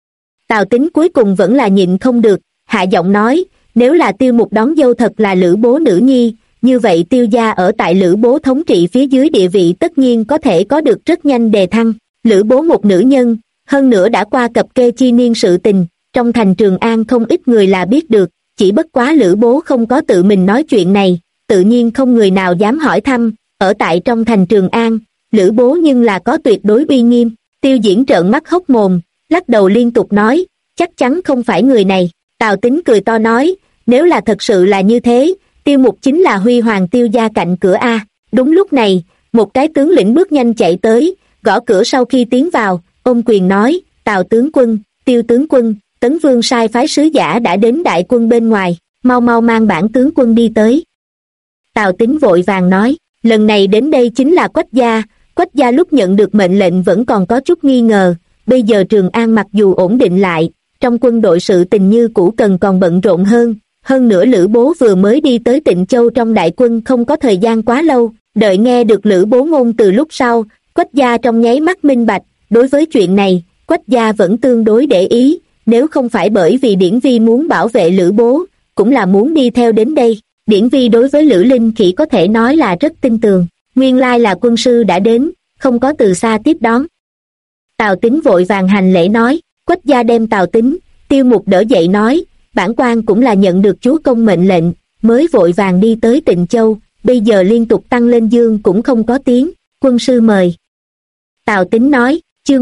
Tào Tín cuối cùng vẫn là nhịn không được, hạ giọng nói, nếu là Tiêu Mục đón dâu thật là Lữ Bố nữ nhi, như vậy Tiêu gia ở tại Lữ Bố thống trị phía dưới địa vị tất nhiên có thể có được rất nhanh đề thăng. Lữ Bố một nữ nhân, hơn nữa đã qua cập kê chi niên sự tình, trong thành Trường An không ít người là biết được, chỉ bất quá Lữ Bố không có tự mình nói chuyện này, tự nhiên không người nào dám hỏi thăm. Ở tại trong thành Trường An, Lữ Bố nhưng là có tuyệt đối uy nghiêm. Tiêu Diễn trợn mắt hốc mồm, lắc đầu liên tục nói, chắc chắn không phải người này. Tào Tín cười to nói, nếu là thật sự là như thế, Tiêu Mục chính là huy hoàng Tiêu gia cạnh cửa a. Đúng lúc này, một cái tướng lĩnh bước nhanh chạy tới, gõ cửa sau khi tiến vào, ôm quyền nói, Tào tướng quân, Tiêu tướng quân, Tấn Vương sai phái sứ giả đã đến đại quân bên ngoài, mau mau mang bản tướng quân đi tới. Tào Tín vội vàng nói, lần này đến đây chính là Quách gia lúc nhận được mệnh lệnh vẫn còn có chút nghi ngờ, bây giờ Trường An mặc dù ổn định lại, trong quân đội sự tình như cũ cần còn bận rộn hơn nữa Lữ Bố vừa mới đi tới Tịnh Châu trong đại quân không có thời gian quá lâu, đợi nghe được Lữ Bố ngôn từ lúc sau, Quách gia trong nháy mắt minh bạch, đối với chuyện này, Quách gia vẫn tương đối để ý, nếu không phải bởi vì Điển Vi muốn bảo vệ Lữ Bố, cũng là muốn đi theo đến đây. Điển Vi đối với Lữ Linh Khỉ có thể nói là rất tin tưởng, nguyên lai là quân sư đã đến, không có từ xa tiếp đón. Tào Tín vội vàng hành lễ nói, Quách gia đem Tào Tín, Tiêu Mục đỡ dậy nói, bản quan cũng là nhận được chúa công mệnh lệnh, mới vội vàng đi tới Tịnh Châu, bây giờ liên tục tăng lên dương cũng không có tiếng, quân sư mời. Tào Tín nói, chương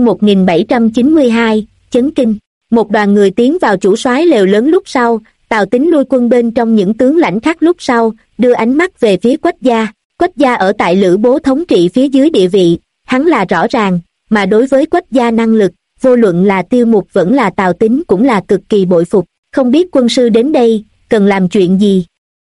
1792, chấn kinh. Một đoàn người tiến vào chủ soái lều lớn lúc sau, Tào Tín lui quân bên trong những tướng lãnh khác lúc sau, đưa ánh mắt về phía Quách gia. Quách gia ở tại Lữ Bố thống trị phía dưới địa vị, hắn là rõ ràng, mà đối với Quách gia năng lực, vô luận là Tiêu Mục vẫn là Tào Tín cũng là cực kỳ bội phục, không biết quân sư đến đây, cần làm chuyện gì?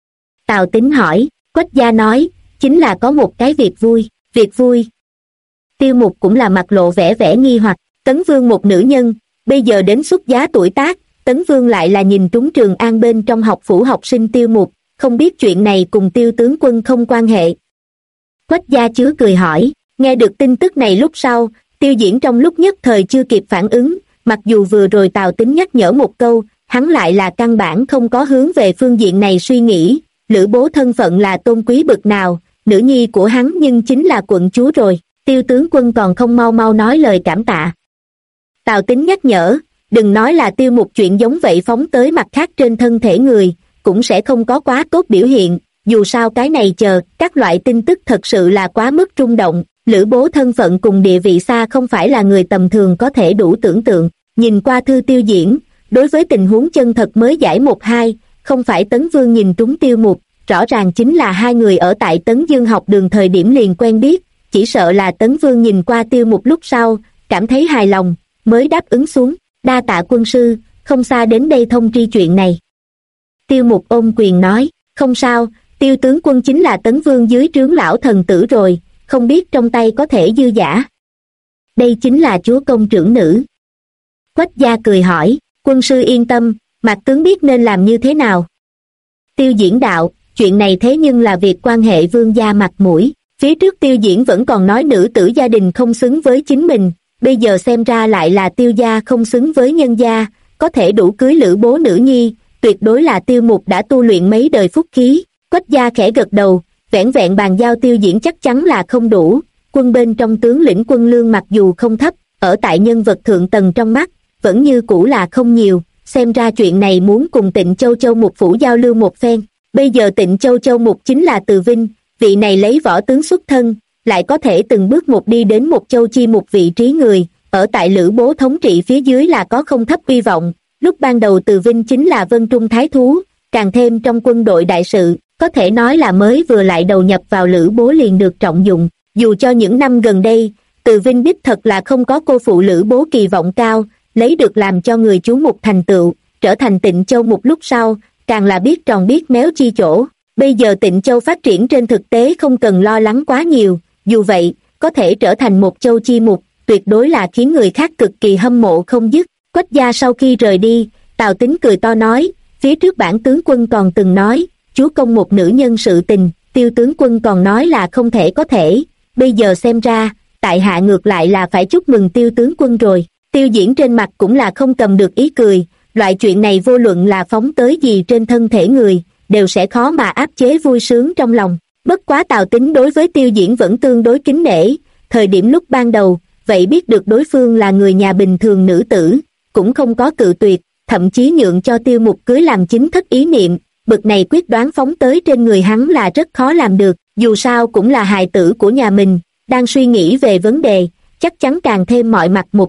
Tào Tín hỏi, Quách gia nói, chính là có một cái việc vui. Tiêu Mục cũng là mặt lộ vẻ nghi hoặc, Tấn Vương một nữ nhân, bây giờ đến xuất giá tuổi tác, Tấn Vương lại là nhìn trúng Trường An bên trong học phủ học sinh Tiêu Mục, không biết chuyện này cùng Tiêu tướng quân không quan hệ. Quách gia chứa cười hỏi, nghe được tin tức này lúc sau, Tiêu Diễn trong lúc nhất thời chưa kịp phản ứng, mặc dù vừa rồi Tào Tín nhắc nhở một câu, hắn lại là căn bản không có hướng về phương diện này suy nghĩ, Lữ Bố thân phận là tôn quý bực nào, nữ nhi của hắn nhưng chính là quận chúa rồi, Tiêu tướng quân còn không mau mau nói lời cảm tạ. Tào Tín nhắc nhở, đừng nói là Tiêu Mục chuyện giống vậy phóng tới mặt khác trên thân thể người, cũng sẽ không có quá tốt biểu hiện, dù sao cái này các loại tin tức thật sự là quá mức rung động, Lữ Bố thân phận cùng địa vị xa không phải là người tầm thường có thể đủ tưởng tượng, nhìn qua thư Tiêu Diễn, đối với tình huống chân thật mới giải một hai, không phải Tấn Vương nhìn trúng Tiêu Mục, rõ ràng chính là hai người ở tại Tấn Dương học đường thời điểm liền quen biết, chỉ sợ là Tấn Vương nhìn qua Tiêu Mục lúc sau, cảm thấy hài lòng, mới đáp ứng xuống, đa tạ quân sư, không xa đến đây thông tri chuyện này. Tiêu Mục ôm quyền nói, không sao, Tiêu tướng quân chính là Tấn Vương dưới trướng lão thần tử rồi, không biết trong tay có thể dư giả. Đây chính là chúa công trưởng nữ. Quách gia cười hỏi, quân sư yên tâm, mạc tướng biết nên làm như thế nào. Tiêu Diễn đạo, chuyện này thế nhưng là việc quan hệ vương gia mặt mũi, phía trước Tiêu Diễn vẫn còn nói nữ tử gia đình không xứng với chính mình, bây giờ xem ra lại là Tiêu gia không xứng với nhân gia, có thể đủ cưới Lữ Bố nữ nhi, tuyệt đối là Tiêu Mục đã tu luyện mấy đời phúc khí. Quách gia khẽ gật đầu, vẻn vẹn bàn giao Tiêu Diễn chắc chắn là không đủ, quân bên trong tướng lĩnh quân lương mặc dù không thấp, ở tại nhân vật thượng tầng trong mắt, vẫn như cũ là không nhiều, xem ra chuyện này muốn cùng Tịnh Châu Mục phủ giao lưu một phen. Bây giờ Tịnh Châu Mục chính là Từ Vinh, vị này lấy võ tướng xuất thân, lại có thể từng bước một đi đến một châu chi một vị trí người, ở tại Lữ Bố thống trị phía dưới là có không thấp uy vọng, lúc ban đầu Từ Vinh chính là Vân Trung Thái Thú, càng thêm trong quân đội đại sự, có thể nói là mới vừa lại đầu nhập vào Lữ Bố liền được trọng dụng, dù cho những năm gần đây, Từ Vinh đích thật là không có cô phụ Lữ Bố kỳ vọng cao, lấy được làm cho người chú mục thành tựu, trở thành Tịnh Châu Mục lúc sau, càng là biết tròn biết méo chi chỗ. Bây giờ Tịnh Châu phát triển trên thực tế không cần lo lắng quá nhiều, dù vậy, có thể trở thành một châu chi mục, tuyệt đối là khiến người khác cực kỳ hâm mộ không dứt. Quách gia sau khi rời đi, Tào Tín cười to nói, phía trước bản tướng quân còn từng nói, chúa công một nữ nhân sự tình, Tiêu tướng quân còn nói là không thể có thể, bây giờ xem ra, tại hạ ngược lại là phải chúc mừng Tiêu tướng quân rồi. Tiêu Diễn trên mặt cũng là không cầm được ý cười, loại chuyện này vô luận là phóng tới gì trên thân thể người, đều sẽ khó mà áp chế vui sướng trong lòng. Bất quá Tào Tín đối với Tiêu Diễn vẫn tương đối kính nể, thời điểm lúc ban đầu, vậy biết được đối phương là người nhà bình thường nữ tử, cũng không có cự tuyệt, thậm chí nhượng cho Tiêu Mục cưới làm chính thức ý niệm, bực này quyết đoán phóng tới trên người hắn là rất khó làm được, dù sao cũng là hài tử của nhà mình, đang suy nghĩ về vấn đề, chắc chắn càng thêm mọi mặt một chút,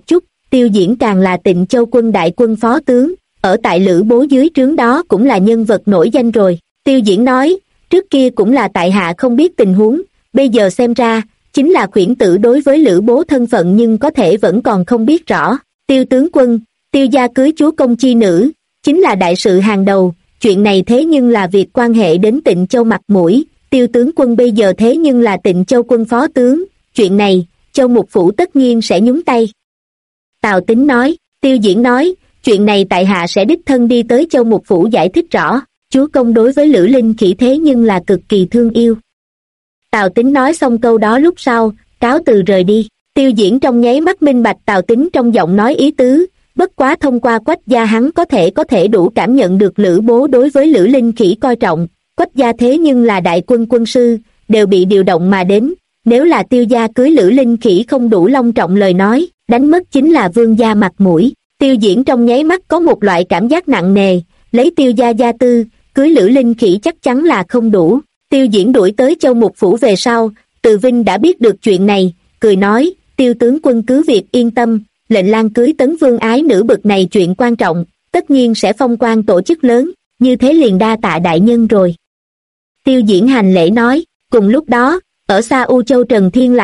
Tiêu Diễn càng là Tịnh Châu quân đại quân phó tướng, ở tại Lữ Bố dưới trướng đó cũng là nhân vật nổi danh rồi. Tiêu Diễn nói, trước kia cũng là tại hạ không biết tình huống, bây giờ xem ra, chính là khuyển tử đối với Lữ Bố thân phận nhưng có thể vẫn còn không biết rõ. Tiêu tướng quân, Tiêu gia cưới chúa công chi nữ, chính là đại sự hàng đầu, chuyện này thế nhưng là việc quan hệ đến Tịnh Châu mặt mũi, Tiêu tướng quân bây giờ thế nhưng là Tịnh Châu quân phó tướng, chuyện này, Châu Mục Phủ tất nhiên sẽ nhúng tay. Tào Tín nói, Tiêu Diễn nói, chuyện này tại hạ sẽ đích thân đi tới Châu Mục Phủ giải thích rõ, chúa công đối với Lữ Linh Khỉ thế nhưng là cực kỳ thương yêu. Tào Tín nói xong câu đó lúc sau, cáo từ rời đi. Tiêu Diễn trong nháy mắt minh bạch Tào Tín trong giọng nói ý tứ, bất quá thông qua Quách gia hắn có thể đủ cảm nhận được Lữ Bố đối với Lữ Linh Khỉ coi trọng, Quách gia thế nhưng là đại quân quân sư, đều bị điều động mà đến, nếu là Tiêu gia cưới Lữ Linh Khỉ không đủ long trọng lời nói, đánh mất chính là vương gia mặt mũi. Tiêu Diễn trong nháy mắt có một loại cảm giác nặng nề, lấy Tiêu gia gia tư, cưới Lữ Linh Khỉ chắc chắn là không đủ. Tiêu Diễn đuổi tới Châu Mục Phủ về sau, Từ Vinh đã biết được chuyện này, cười nói, Tiêu tướng quân cứ việc yên tâm, lệnh lang cưới tấn vương ái nữ bực này chuyện quan trọng, tất nhiên sẽ phong quan tổ chức lớn, như thế liền đa tạ đại nhân rồi. Tiêu Diễn hành lễ nói, cùng lúc đó, ở xa U Châu Trần Thiên